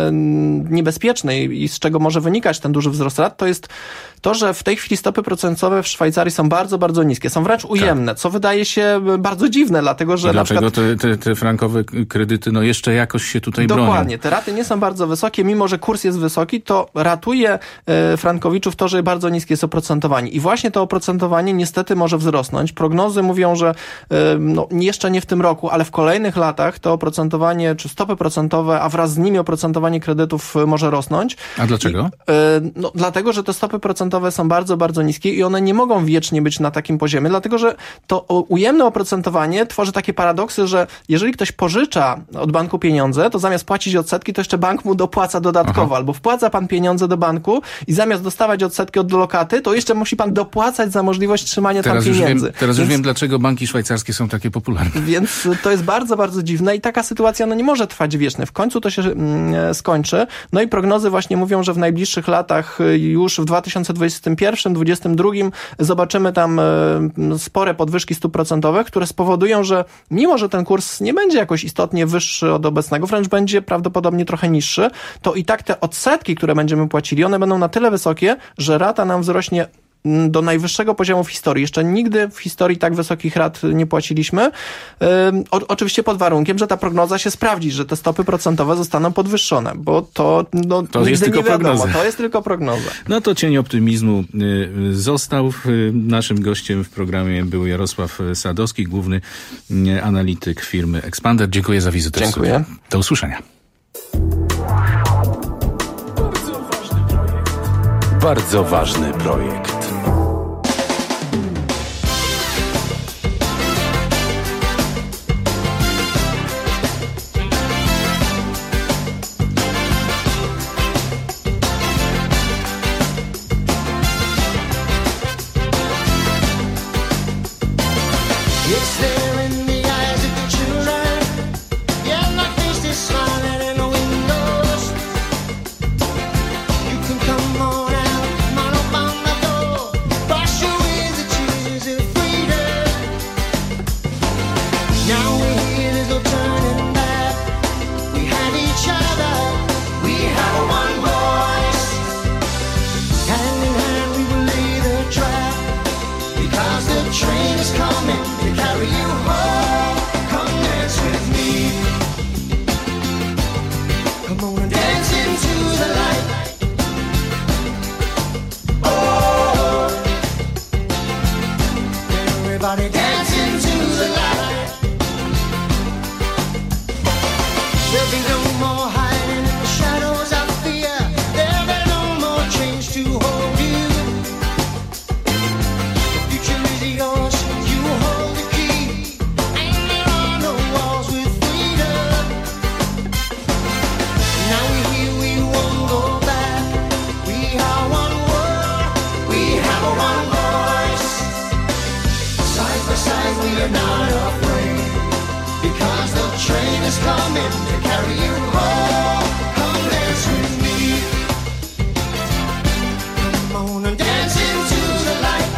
niebezpieczne i z czego może wynikać ten duży wzrost rat, to jest to, że w tej chwili stopy procentowe w Szwajcarii są bardzo, bardzo niskie, są wręcz ujemne, tak. co wydaje się bardzo dziwne, dlatego że... I dlaczego na przykład, te, te, te frankowe kredyty no jeszcze jakoś się tutaj bronią? Dokładnie, te raty nie są bardzo wysokie, mimo że kurs jest wysoki, to ratuje e, frankowiczów to, że bardzo niskie jest oprocentowanie. I właśnie to oprocentowanie niestety może wzrosnąć. Prognozy mówią, że e, no, jeszcze nie w tym roku, ale w kolejnych latach to oprocentowanie, czy stopy procentowe, a wraz z nimi oprocentowanie kredytów może rosnąć. A dlaczego? I, e, no, dlatego, że te stopy procentowe są bardzo, bardzo niskie i one nie mogą wiecznie być na takim poziomie, dlatego, że to ujemne oprocentowanie tworzy takie paradoksy, że jeżeli ktoś pożycza od banku pieniądze, to zamiast płacić odsetki, to jeszcze bank mu dopłaca dodatkowo, Aha. albo wpłaca pan pieniądze do banku i zamiast dostawać odsetki od lokaty, to jeszcze musi pan dopłacać za możliwość trzymania teraz tam pieniędzy. Już wiem, teraz więc, już wiem, dlaczego banki szwajcarskie są takie popularne. Więc to jest bardzo, bardzo dziwne i taka sytuacja no, nie może trwać wiecznie. W końcu to się mm, skończy. No i prognozy właśnie mówią, że w najbliższych latach już w dwa tysiące dwudziestym pierwszym, dwudziestym drugim zobaczymy tam spore podwyżki stóp procentowych, które spowodują, że mimo, że ten kurs nie będzie jakoś istotnie wyższy od obecnego, wręcz będzie prawdopodobnie trochę niższy, to i tak te odsetki, które będziemy płacili, one będą na tyle wysokie, że rata nam wzrośnie do najwyższego poziomu w historii. Jeszcze nigdy w historii tak wysokich rat nie płaciliśmy. O, oczywiście pod warunkiem, że ta prognoza się sprawdzi, że te stopy procentowe zostaną podwyższone, bo to, no, to jest tylko prognoza. To jest tylko prognoza. No to cień optymizmu został. Naszym gościem w programie był Jarosław Sadowski, główny analityk firmy Expander. Dziękuję za wizytę. Dziękuję. Do usłyszenia. Bardzo ważny projekt. Come on and dance into the light.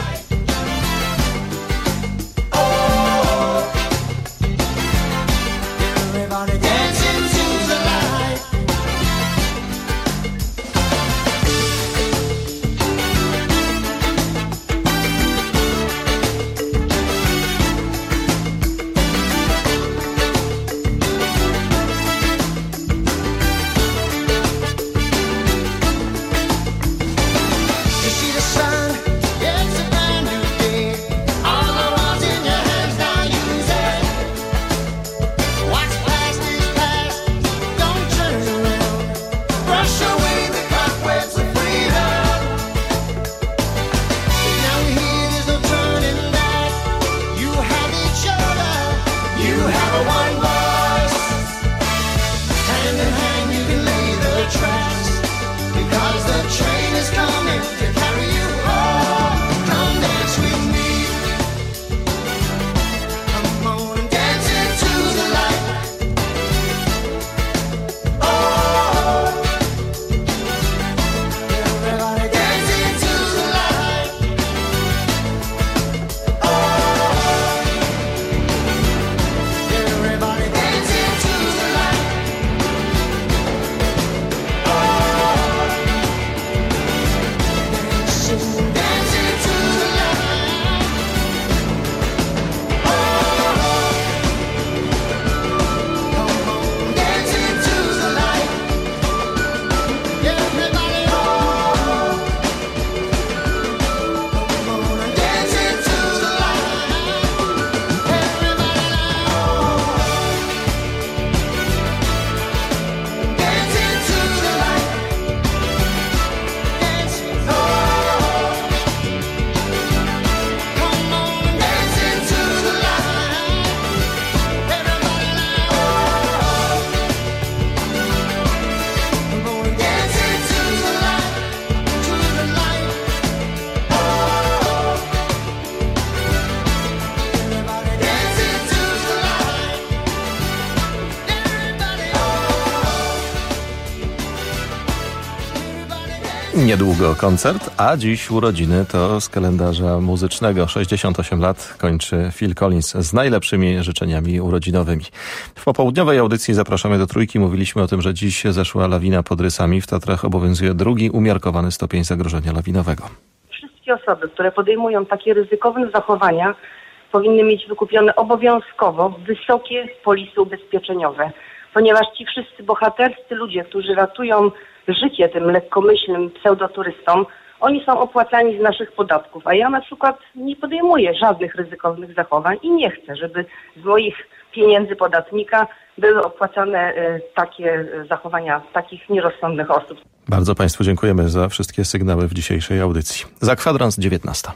Niedługo koncert, a dziś urodziny to z kalendarza muzycznego. sześćdziesiąt osiem lat kończy Phil Collins z najlepszymi życzeniami urodzinowymi. W popołudniowej audycji zapraszamy do Trójki. Mówiliśmy o tym, że dziś zeszła lawina pod Rysami. W Tatrach obowiązuje drugi umiarkowany stopień zagrożenia lawinowego. Wszystkie osoby, które podejmują takie ryzykowne zachowania, powinny mieć wykupione obowiązkowo wysokie polisy ubezpieczeniowe, ponieważ ci wszyscy bohaterscy ludzie, którzy ratują życie tym lekkomyślnym pseudoturystom, oni są opłacani z naszych podatków, a ja na przykład nie podejmuję żadnych ryzykownych zachowań i nie chcę, żeby z moich pieniędzy podatnika były opłacane y, takie zachowania takich nierozsądnych osób. Bardzo Państwu dziękujemy za wszystkie sygnały w dzisiejszej audycji. Za kwadrans dziewiętnasta.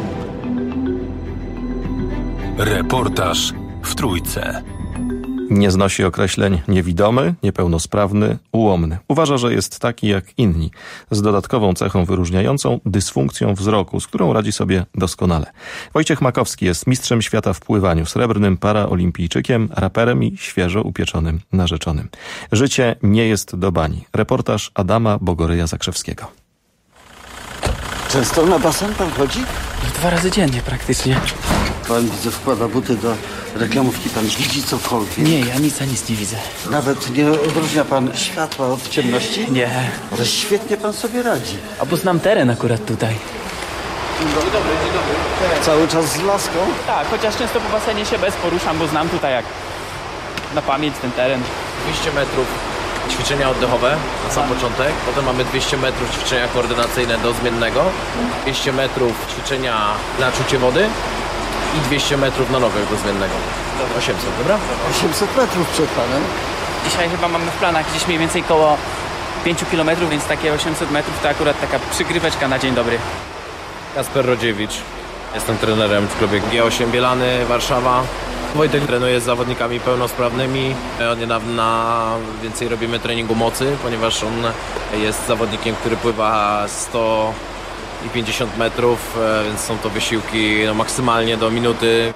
Reportaż w Trójce. Nie znosi określeń niewidomy, niepełnosprawny, ułomny. Uważa, że jest taki jak inni, z dodatkową cechą wyróżniającą dysfunkcją wzroku, z którą radzi sobie doskonale. Wojciech Makowski jest mistrzem świata w pływaniu, srebrnym paraolimpijczykiem, raperem i świeżo upieczonym narzeczonym. Życie nie jest do bani. Reportaż Adama Bogoryja-Zakrzewskiego. Często na basen pan chodzi? Dwa razy dziennie praktycznie. Pan widzę wkłada buty do reklamówki. Pan widzi cokolwiek? Nie, ja nic, a nic nie widzę. Nawet nie odróżnia pan światła od ciemności? Nie. Ale świetnie pan sobie radzi. A bo znam teren akurat tutaj. Dzień dobry, dzień dobry. Cały czas z laską? Tak, chociaż często po basenie się bez poruszam, bo znam tutaj jak na pamięć ten teren. dwieście metrów ćwiczenia oddechowe na sam początek, potem mamy dwieście metrów ćwiczenia koordynacyjne do zmiennego, dwieście metrów ćwiczenia na czucie wody i dwieście metrów na nogach do zmiennego. osiemset, dobra? osiemset metrów przed panem. Dzisiaj chyba mamy w planach gdzieś mniej więcej koło pięć kilometrów, więc takie osiemset metrów to akurat taka przygryweczka na dzień dobry. Kasper Rodziewicz, jestem trenerem w klubie G osiem Bielany, Warszawa. Wojtek trenuje z zawodnikami pełnosprawnymi. Od niedawna więcej robimy treningu mocy, ponieważ on jest zawodnikiem, który pływa sto pięćdziesiąt metrów, więc są to wysiłki no, maksymalnie do minuty.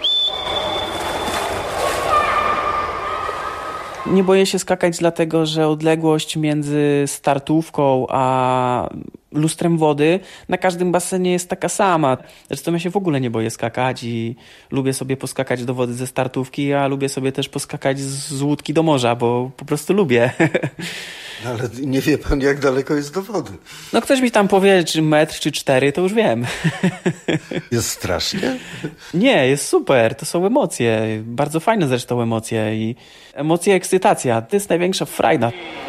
Nie boję się skakać dlatego, że odległość między startówką a lustrem wody na każdym basenie jest taka sama. Zresztą ja się w ogóle nie boję skakać i lubię sobie poskakać do wody ze startówki, a lubię sobie też poskakać z łódki do morza, bo po prostu lubię. Ale nie wie pan, jak daleko jest do wody. No ktoś mi tam powie, czy metr, czy cztery, to już wiem. Jest strasznie? Nie, jest super. To są emocje. Bardzo fajne zresztą emocje. I emocje, ekscytacja. To jest największa frajda.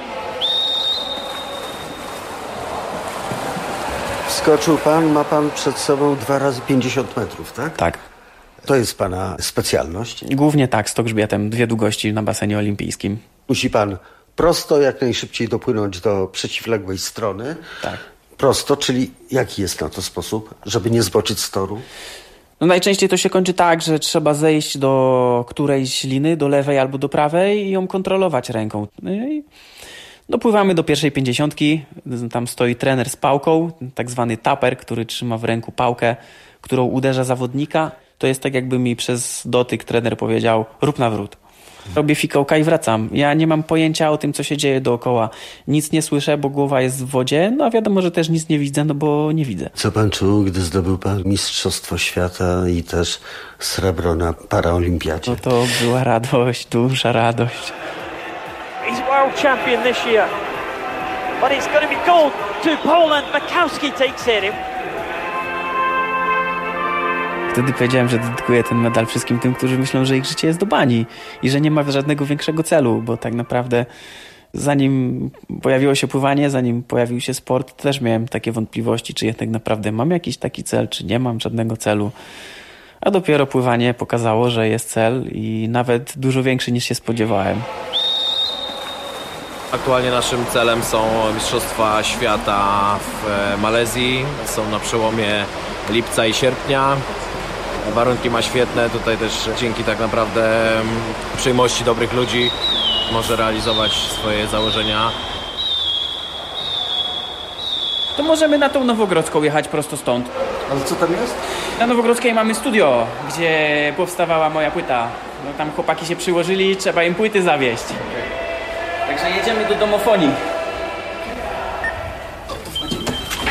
Wskoczył pan, ma pan przed sobą dwa razy pięćdziesiąt metrów, tak? Tak. To jest pana specjalność? Głównie tak, z grzbietem. Dwie długości na basenie olimpijskim. Musi pan prosto jak najszybciej dopłynąć do przeciwległej strony. Tak. Prosto, czyli jaki jest na to sposób, żeby nie zboczyć z toru? No najczęściej to się kończy tak, że trzeba zejść do którejś liny, do lewej albo do prawej i ją kontrolować ręką. No i dopływamy do pierwszej pięćdziesiątki. Tam stoi trener z pałką, tak zwany taper, który trzyma w ręku pałkę, którą uderza zawodnika. To jest tak, jakby mi przez dotyk trener powiedział: rób nawrót. Robię fikołka i wracam. Ja nie mam pojęcia o tym, co się dzieje dookoła. Nic nie słyszę, bo głowa jest w wodzie. No a wiadomo, że też nic nie widzę, no bo nie widzę. Co pan czuł, gdy zdobył pan Mistrzostwo Świata i też srebro na paraolimpiadzie? No to była radość, duża radość. He's world champion this year. But it's going to be gold to Poland. Makowski takes it. Wtedy powiedziałem, że dedykuję ten medal wszystkim tym, którzy myślą, że ich życie jest do bani i że nie ma żadnego większego celu, bo tak naprawdę zanim pojawiło się pływanie, zanim pojawił się sport, też miałem takie wątpliwości, czy ja tak naprawdę mam jakiś taki cel, czy nie mam żadnego celu. A dopiero pływanie pokazało, że jest cel i nawet dużo większy niż się spodziewałem. Aktualnie naszym celem są Mistrzostwa Świata w Malezji. Są na przełomie lipca i sierpnia. Warunki ma świetne, tutaj też dzięki tak naprawdę uprzejmości dobrych ludzi może realizować swoje założenia. To możemy na tą Nowogrodzką jechać prosto stąd. Ale co tam jest? Na Nowogrodzkiej mamy studio, gdzie powstawała moja płyta. No, tam chłopaki się przyłożyli, trzeba im płyty zawieźć. Także jedziemy do domofonii.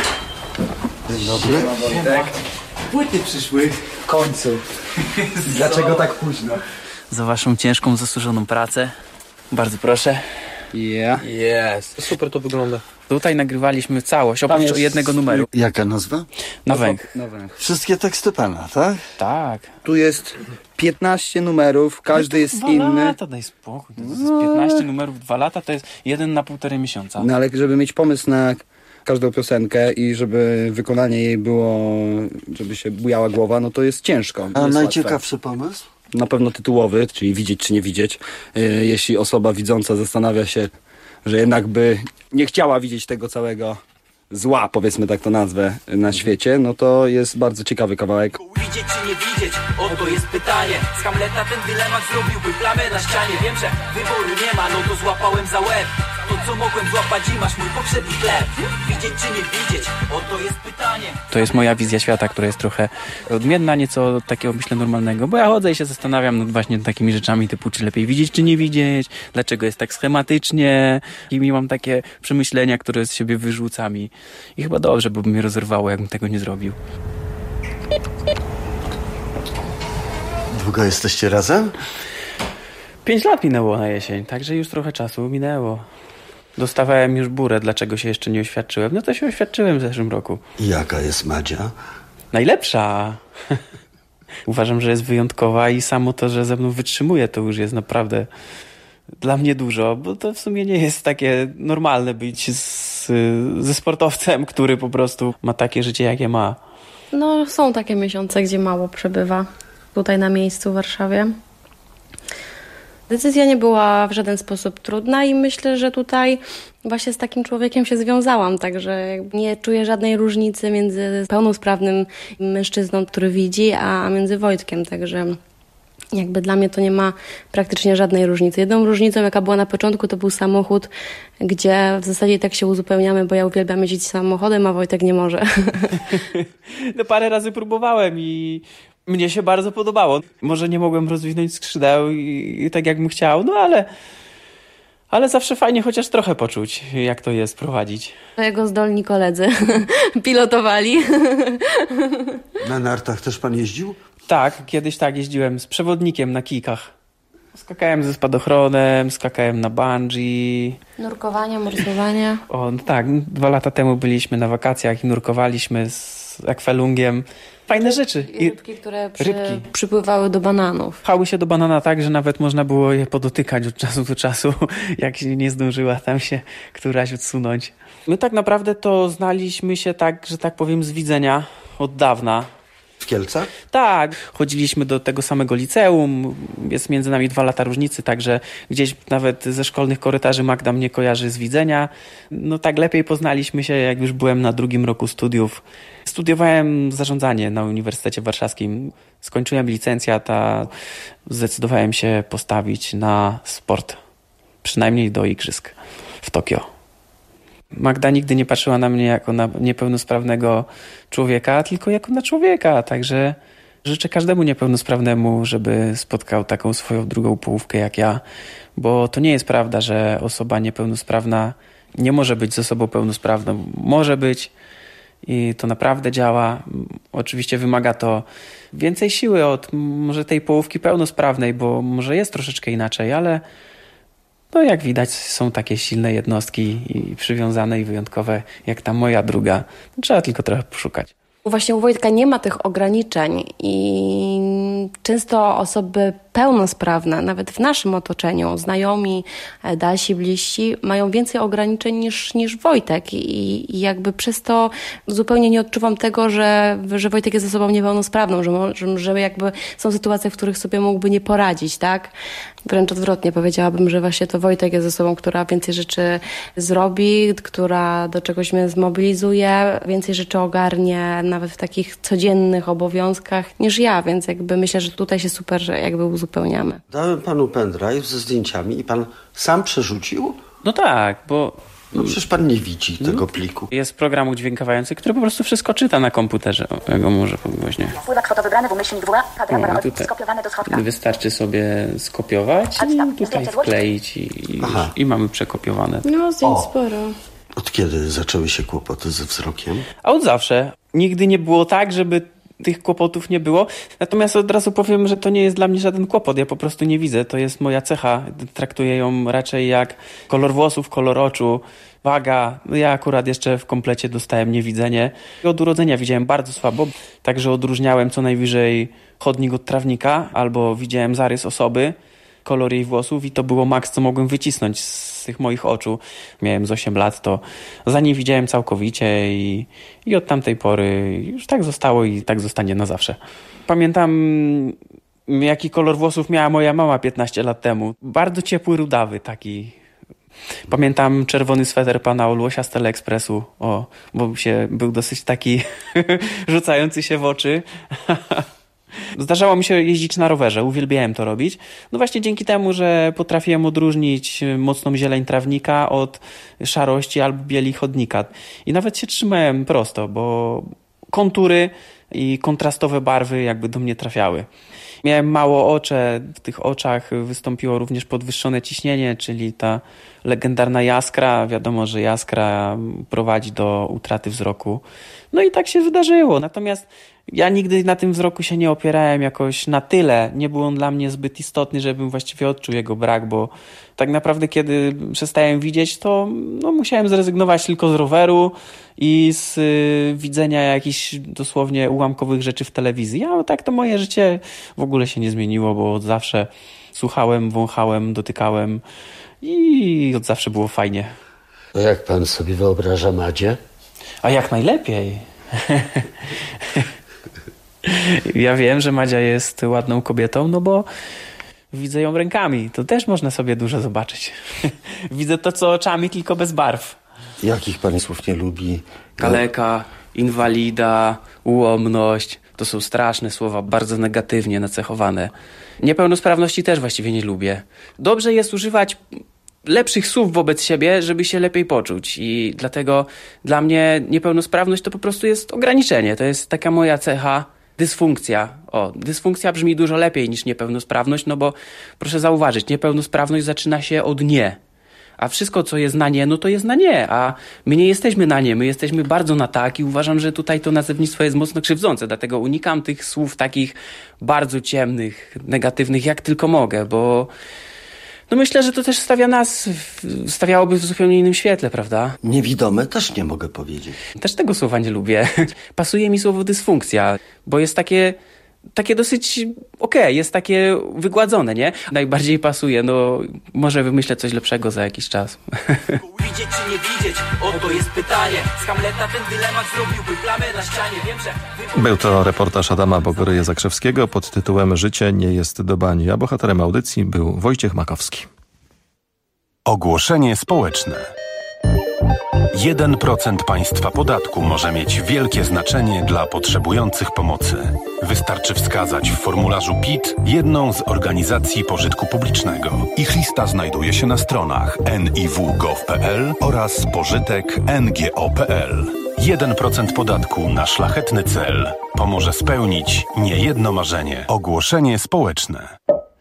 Dzień dobry. Tak. Płyty przyszły w końcu. Dlaczego tak późno? Za waszą ciężką, zasłużoną pracę. Bardzo proszę. Yeah. Jest. Super to wygląda. Tutaj nagrywaliśmy całość, oprócz jest... jednego numeru. Jaka nazwa? Na węch. Na węch. Wszystkie teksty pana, tak? Tak. Tu jest piętnaście numerów, każdy jest dwa inny. Dwa lata, daj spokój. To jest piętnaście numerów, dwa lata, to jest jeden na półtorej miesiąca. No ale żeby mieć pomysł na każdą piosenkę i żeby wykonanie jej było, żeby się bujała głowa, no to jest ciężko. A jest najciekawszy łatwe. pomysł? Na pewno tytułowy, czyli widzieć czy nie widzieć. Jeśli osoba widząca zastanawia się, że jednak by nie chciała widzieć tego całego zła, powiedzmy tak to nazwę, na świecie, no to jest bardzo ciekawy kawałek. Widzieć czy nie widzieć? Oto jest pytanie. Z Hamleta ten dylemat zrobiłby plamę na ścianie. Wiem, że wyboru nie ma, no to złapałem za łeb. To co mogłem złapać i masz mój poprzedni chleb. Widzieć czy nie widzieć? Oto jest pytanie. To jest moja wizja świata, która jest trochę odmienna nieco od takiego, myślę, normalnego, bo ja chodzę i się zastanawiam nad właśnie takimi rzeczami typu, czy lepiej widzieć, czy nie widzieć, dlaczego jest tak schematycznie i mam takie przemyślenia, które z siebie wyrzucam i, i chyba dobrze by mnie rozerwało, jakbym tego nie zrobił. Długo jesteście razem? Pięć lat minęło na jesień, także już trochę czasu minęło. Dostawałem już burę, dlaczego się jeszcze nie oświadczyłem. No to się oświadczyłem w zeszłym roku. I jaka jest Madzia? Najlepsza. Uważam, że jest wyjątkowa i samo to, że ze mną wytrzymuje, to już jest naprawdę dla mnie dużo, bo to w sumie nie jest takie normalne być z, ze sportowcem, który po prostu ma takie życie, jakie ma. No, są takie miesiące, gdzie mało przebywa. Tutaj na miejscu w Warszawie. Decyzja nie była w żaden sposób trudna i myślę, że tutaj właśnie z takim człowiekiem się związałam, także nie czuję żadnej różnicy między pełnosprawnym mężczyzną, który widzi, a między Wojtkiem, także jakby dla mnie to nie ma praktycznie żadnej różnicy. Jedną różnicą, jaka była na początku, to był samochód, gdzie w zasadzie tak się uzupełniamy, bo ja uwielbiam jeździć samochodem, a Wojtek nie może. No parę razy próbowałem i mnie się bardzo podobało. Może nie mogłem rozwinąć skrzydeł i, i tak jakbym chciał, no ale, ale zawsze fajnie chociaż trochę poczuć, jak to jest prowadzić. Jego zdolni koledzy pilotowali. Na nartach też pan jeździł? Tak, kiedyś tak jeździłem z przewodnikiem na kijkach. Skakałem ze spadochronem, skakałem na bungee. Nurkowanie, morsowanie. O, no tak, dwa lata temu byliśmy na wakacjach i nurkowaliśmy z akwalungiem. Fajne rzeczy. I rybki, które przy, rybki. przypływały do bananów. Pchały się do banana tak, że nawet można było je podotykać od czasu do czasu, jak się nie zdążyła tam się któraś odsunąć. My tak naprawdę to znaliśmy się tak, że tak powiem, z widzenia od dawna. W Kielcach? Tak, chodziliśmy do tego samego liceum, jest między nami dwa lata różnicy, także gdzieś nawet ze szkolnych korytarzy Magda mnie kojarzy z widzenia. No tak lepiej poznaliśmy się, jak już byłem na drugim roku studiów. Studiowałem zarządzanie na Uniwersytecie Warszawskim, skończyłem licencjat, a zdecydowałem się postawić na sport, przynajmniej do igrzysk w Tokio. Magda nigdy nie patrzyła na mnie jako na niepełnosprawnego człowieka, tylko jako na człowieka. Także życzę każdemu niepełnosprawnemu, żeby spotkał taką swoją drugą połówkę jak ja. Bo to nie jest prawda, że osoba niepełnosprawna nie może być z osobą pełnosprawną. Może być i to naprawdę działa. Oczywiście wymaga to więcej siły od może tej połówki pełnosprawnej, bo może jest troszeczkę inaczej, ale no jak widać są takie silne jednostki i przywiązane i wyjątkowe jak ta moja druga. Trzeba tylko trochę poszukać. Właśnie u Wojtka nie ma tych ograniczeń i często osoby pełnosprawne, nawet w naszym otoczeniu, znajomi, dalsi, bliżsi, mają więcej ograniczeń niż, niż Wojtek i, i jakby przez to zupełnie nie odczuwam tego, że, że Wojtek jest osobą niepełnosprawną, że, że, że jakby są sytuacje, w których sobie mógłby nie poradzić, tak? Wręcz odwrotnie powiedziałabym, że właśnie to Wojtek jest osobą, która więcej rzeczy zrobi, która do czegoś mnie zmobilizuje, więcej rzeczy ogarnie nawet w takich codziennych obowiązkach niż ja, więc jakby myślę, że tutaj się super jakby uzupełniamy. Dałem panu pendrive ze zdjęciami i pan sam przerzucił? No tak, bo... No przecież pan nie widzi tego pliku. Jest program udźwiękawiający, który po prostu wszystko czyta na komputerze. Ja go może podgłośnie. Wpływa kwota wybrany w umyślnik dwa, no, tutaj skopiowane do schowka. Wystarczy sobie skopiować i tutaj wkleić i, i, i mamy przekopiowane. No, zdjęć sporo. Od kiedy zaczęły się kłopoty ze wzrokiem? A od zawsze. Nigdy nie było tak, żeby tych kłopotów nie było. Natomiast od razu powiem, że to nie jest dla mnie żaden kłopot. Ja po prostu nie widzę. To jest moja cecha. Traktuję ją raczej jak kolor włosów, kolor oczu, waga. Ja akurat jeszcze w komplecie dostałem niewidzenie. Od urodzenia widziałem bardzo słabo. Także odróżniałem co najwyżej chodnik od trawnika albo widziałem zarys osoby, kolor jej włosów i to było maks, co mogłem wycisnąć z tych moich oczu. Miałem z osiem lat, to za nie widziałem całkowicie i, i od tamtej pory już tak zostało i tak zostanie na zawsze. Pamiętam, jaki kolor włosów miała moja mama piętnaście lat temu. Bardzo ciepły, rudawy taki. Pamiętam czerwony sweter pana Olłosia z Teleekspresu, o, bo się, był dosyć taki rzucający się w oczy. Zdarzało mi się jeździć na rowerze, uwielbiałem to robić. No właśnie dzięki temu, że potrafiłem odróżnić mocną zieleń trawnika od szarości albo bieli chodnika. I nawet się trzymałem prosto, bo kontury i kontrastowe barwy jakby do mnie trafiały. Miałem mało ocze, w tych oczach wystąpiło również podwyższone ciśnienie, czyli ta legendarna jaskra. Wiadomo, że jaskra prowadzi do utraty wzroku. No i tak się wydarzyło. Natomiast ja nigdy na tym wzroku się nie opierałem jakoś na tyle. Nie był on dla mnie zbyt istotny, żebym właściwie odczuł jego brak, bo tak naprawdę kiedy przestałem widzieć, to no, musiałem zrezygnować tylko z roweru i z y, widzenia jakichś dosłownie ułamkowych rzeczy w telewizji. A tak to moje życie w ogóle się nie zmieniło, bo od zawsze słuchałem, wąchałem, dotykałem i od zawsze było fajnie. A jak pan sobie wyobraża Madzie? A jak najlepiej. Ja wiem, że Madzia jest ładną kobietą, no bo widzę ją rękami. To też można sobie dużo zobaczyć. Widzę to, co oczami, tylko bez barw. Jakich pan słów nie lubi? Kaleka, inwalida, ułomność. To są straszne słowa, bardzo negatywnie nacechowane. Niepełnosprawności też właściwie nie lubię. Dobrze jest używać lepszych słów wobec siebie, żeby się lepiej poczuć i dlatego dla mnie niepełnosprawność to po prostu jest ograniczenie. To jest taka moja cecha, dysfunkcja. O, dysfunkcja brzmi dużo lepiej niż niepełnosprawność, no bo proszę zauważyć, niepełnosprawność zaczyna się od nie. A wszystko, co jest na nie, no to jest na nie, a my nie jesteśmy na nie, my jesteśmy bardzo na tak i uważam, że tutaj to nazewnictwo jest mocno krzywdzące, dlatego unikam tych słów takich bardzo ciemnych, negatywnych, jak tylko mogę, bo no myślę, że to też stawia nas, stawiałoby w zupełnie innym świetle, prawda? Niewidome też nie mogę powiedzieć. Też tego słowa nie lubię. Pasuje mi słowo dysfunkcja, bo jest takie, takie dosyć okej, okay, jest takie wygładzone, nie? Najbardziej pasuje, no może wymyślę coś lepszego za jakiś czas. Widzieć czy nie widzieć? Oto jest pytanie. Z Hamleta ten dylemat zrobiłby plamę na ścianie. Wiem, że... Był to reportaż Adama Bogoryja-Zakrzewskiego pod tytułem Życie nie jest do bani, a bohaterem audycji był Wojciech Makowski. Ogłoszenie społeczne. jeden procent państwa podatku może mieć wielkie znaczenie dla potrzebujących pomocy. Wystarczy wskazać w formularzu P I T jedną z organizacji pożytku publicznego. Ich lista znajduje się na stronach en i w kropka gov kropka pe el oraz pożytek kropka en ge o kropka pe el. jeden procent podatku na szlachetny cel pomoże spełnić niejedno marzenie. Ogłoszenie społeczne.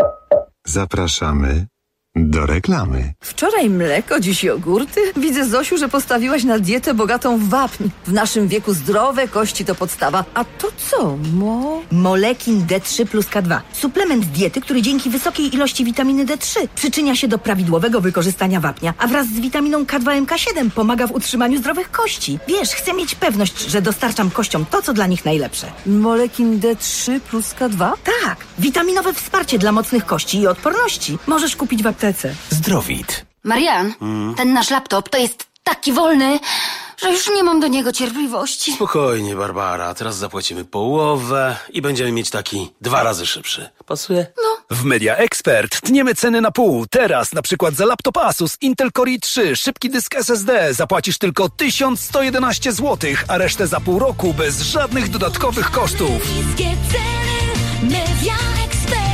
Zapraszamy do reklamy. Wczoraj mleko, dziś jogurty. Widzę, Zosiu, że postawiłaś na dietę bogatą w wapń. W naszym wieku zdrowe kości to podstawa. A to co, mo? Molekin D trzy plus K dwa. Suplement diety, który dzięki wysokiej ilości witaminy D trzy przyczynia się do prawidłowego wykorzystania wapnia, a wraz z witaminą K dwa M K siedem pomaga w utrzymaniu zdrowych kości. Wiesz, chcę mieć pewność, że dostarczam kościom to, co dla nich najlepsze. Molekin D trzy plus K dwa? Tak, witaminowe wsparcie dla mocnych kości i odporności. Możesz kupić w aptece. Zdrowit. Marian, mm. ten nasz laptop to jest taki wolny, że już nie mam do niego cierpliwości. Spokojnie, Barbara. Teraz zapłacimy połowę i będziemy mieć taki dwa razy szybszy. Pasuje? No. W Media Expert tniemy ceny na pół. Teraz na przykład za laptop Asus Intel Core i trzy, szybki dysk S S D zapłacisz tylko tysiąc sto jedenaście złotych, a resztę za pół roku bez żadnych dodatkowych kosztów. Niskie ceny, Media Expert.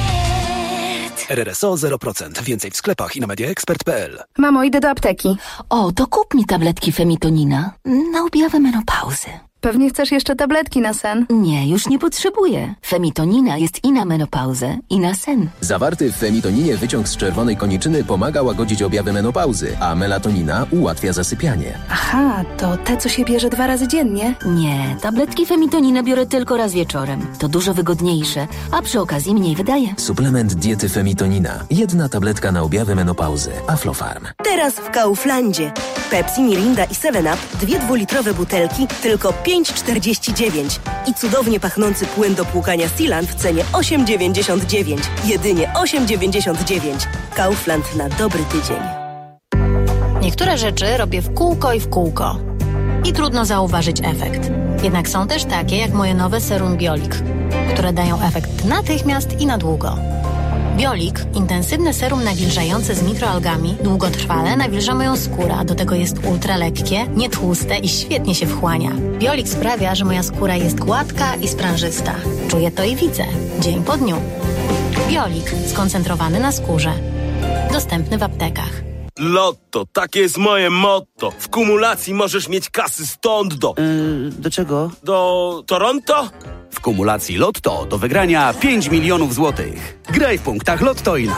R R S O zero procent. Więcej w sklepach i na mediaexpert kropka pe el. Mamo, idę do apteki. O, to kup mi tabletki Femitonina na objawy menopauzy. Pewnie chcesz jeszcze tabletki na sen. Nie, już nie potrzebuję. Femitonina jest i na menopauzę, i na sen. Zawarty w femitoninie wyciąg z czerwonej koniczyny pomaga łagodzić objawy menopauzy, a melatonina ułatwia zasypianie. Aha, to te, co się bierze dwa razy dziennie? Nie, tabletki femitoninę biorę tylko raz wieczorem. To dużo wygodniejsze, a przy okazji mniej wydaje. Suplement diety Femitonina. Jedna tabletka na objawy menopauzy. Aflofarm. Teraz w Kauflandzie. Pepsi, Mirinda i seven up, dwie dwulitrowe butelki, tylko pięć czterdzieści dziewięć. I cudownie pachnący płyn do płukania Sealant w cenie osiem dziewięćdziesiąt dziewięć. Jedynie osiem dziewięćdziesiąt dziewięć. Kaufland na dobry tydzień. Niektóre rzeczy robię w kółko i w kółko. I trudno zauważyć efekt. Jednak są też takie jak moje nowe serum Biolik, które dają efekt natychmiast i na długo. Biolik, intensywne serum nawilżające z mikroalgami, długotrwale nawilża moją skórę, a do tego jest ultralekkie, nietłuste i świetnie się wchłania. Biolik sprawia, że moja skóra jest gładka i sprężysta. Czuję to i widzę, dzień po dniu. Biolik, skoncentrowany na skórze. Dostępny w aptekach. Lotto, takie jest moje motto. W kumulacji możesz mieć kasy stąd do... Yy, do czego? Do Toronto? W kumulacji Lotto do wygrania pięć milionów złotych. Graj w punktach Lotto i na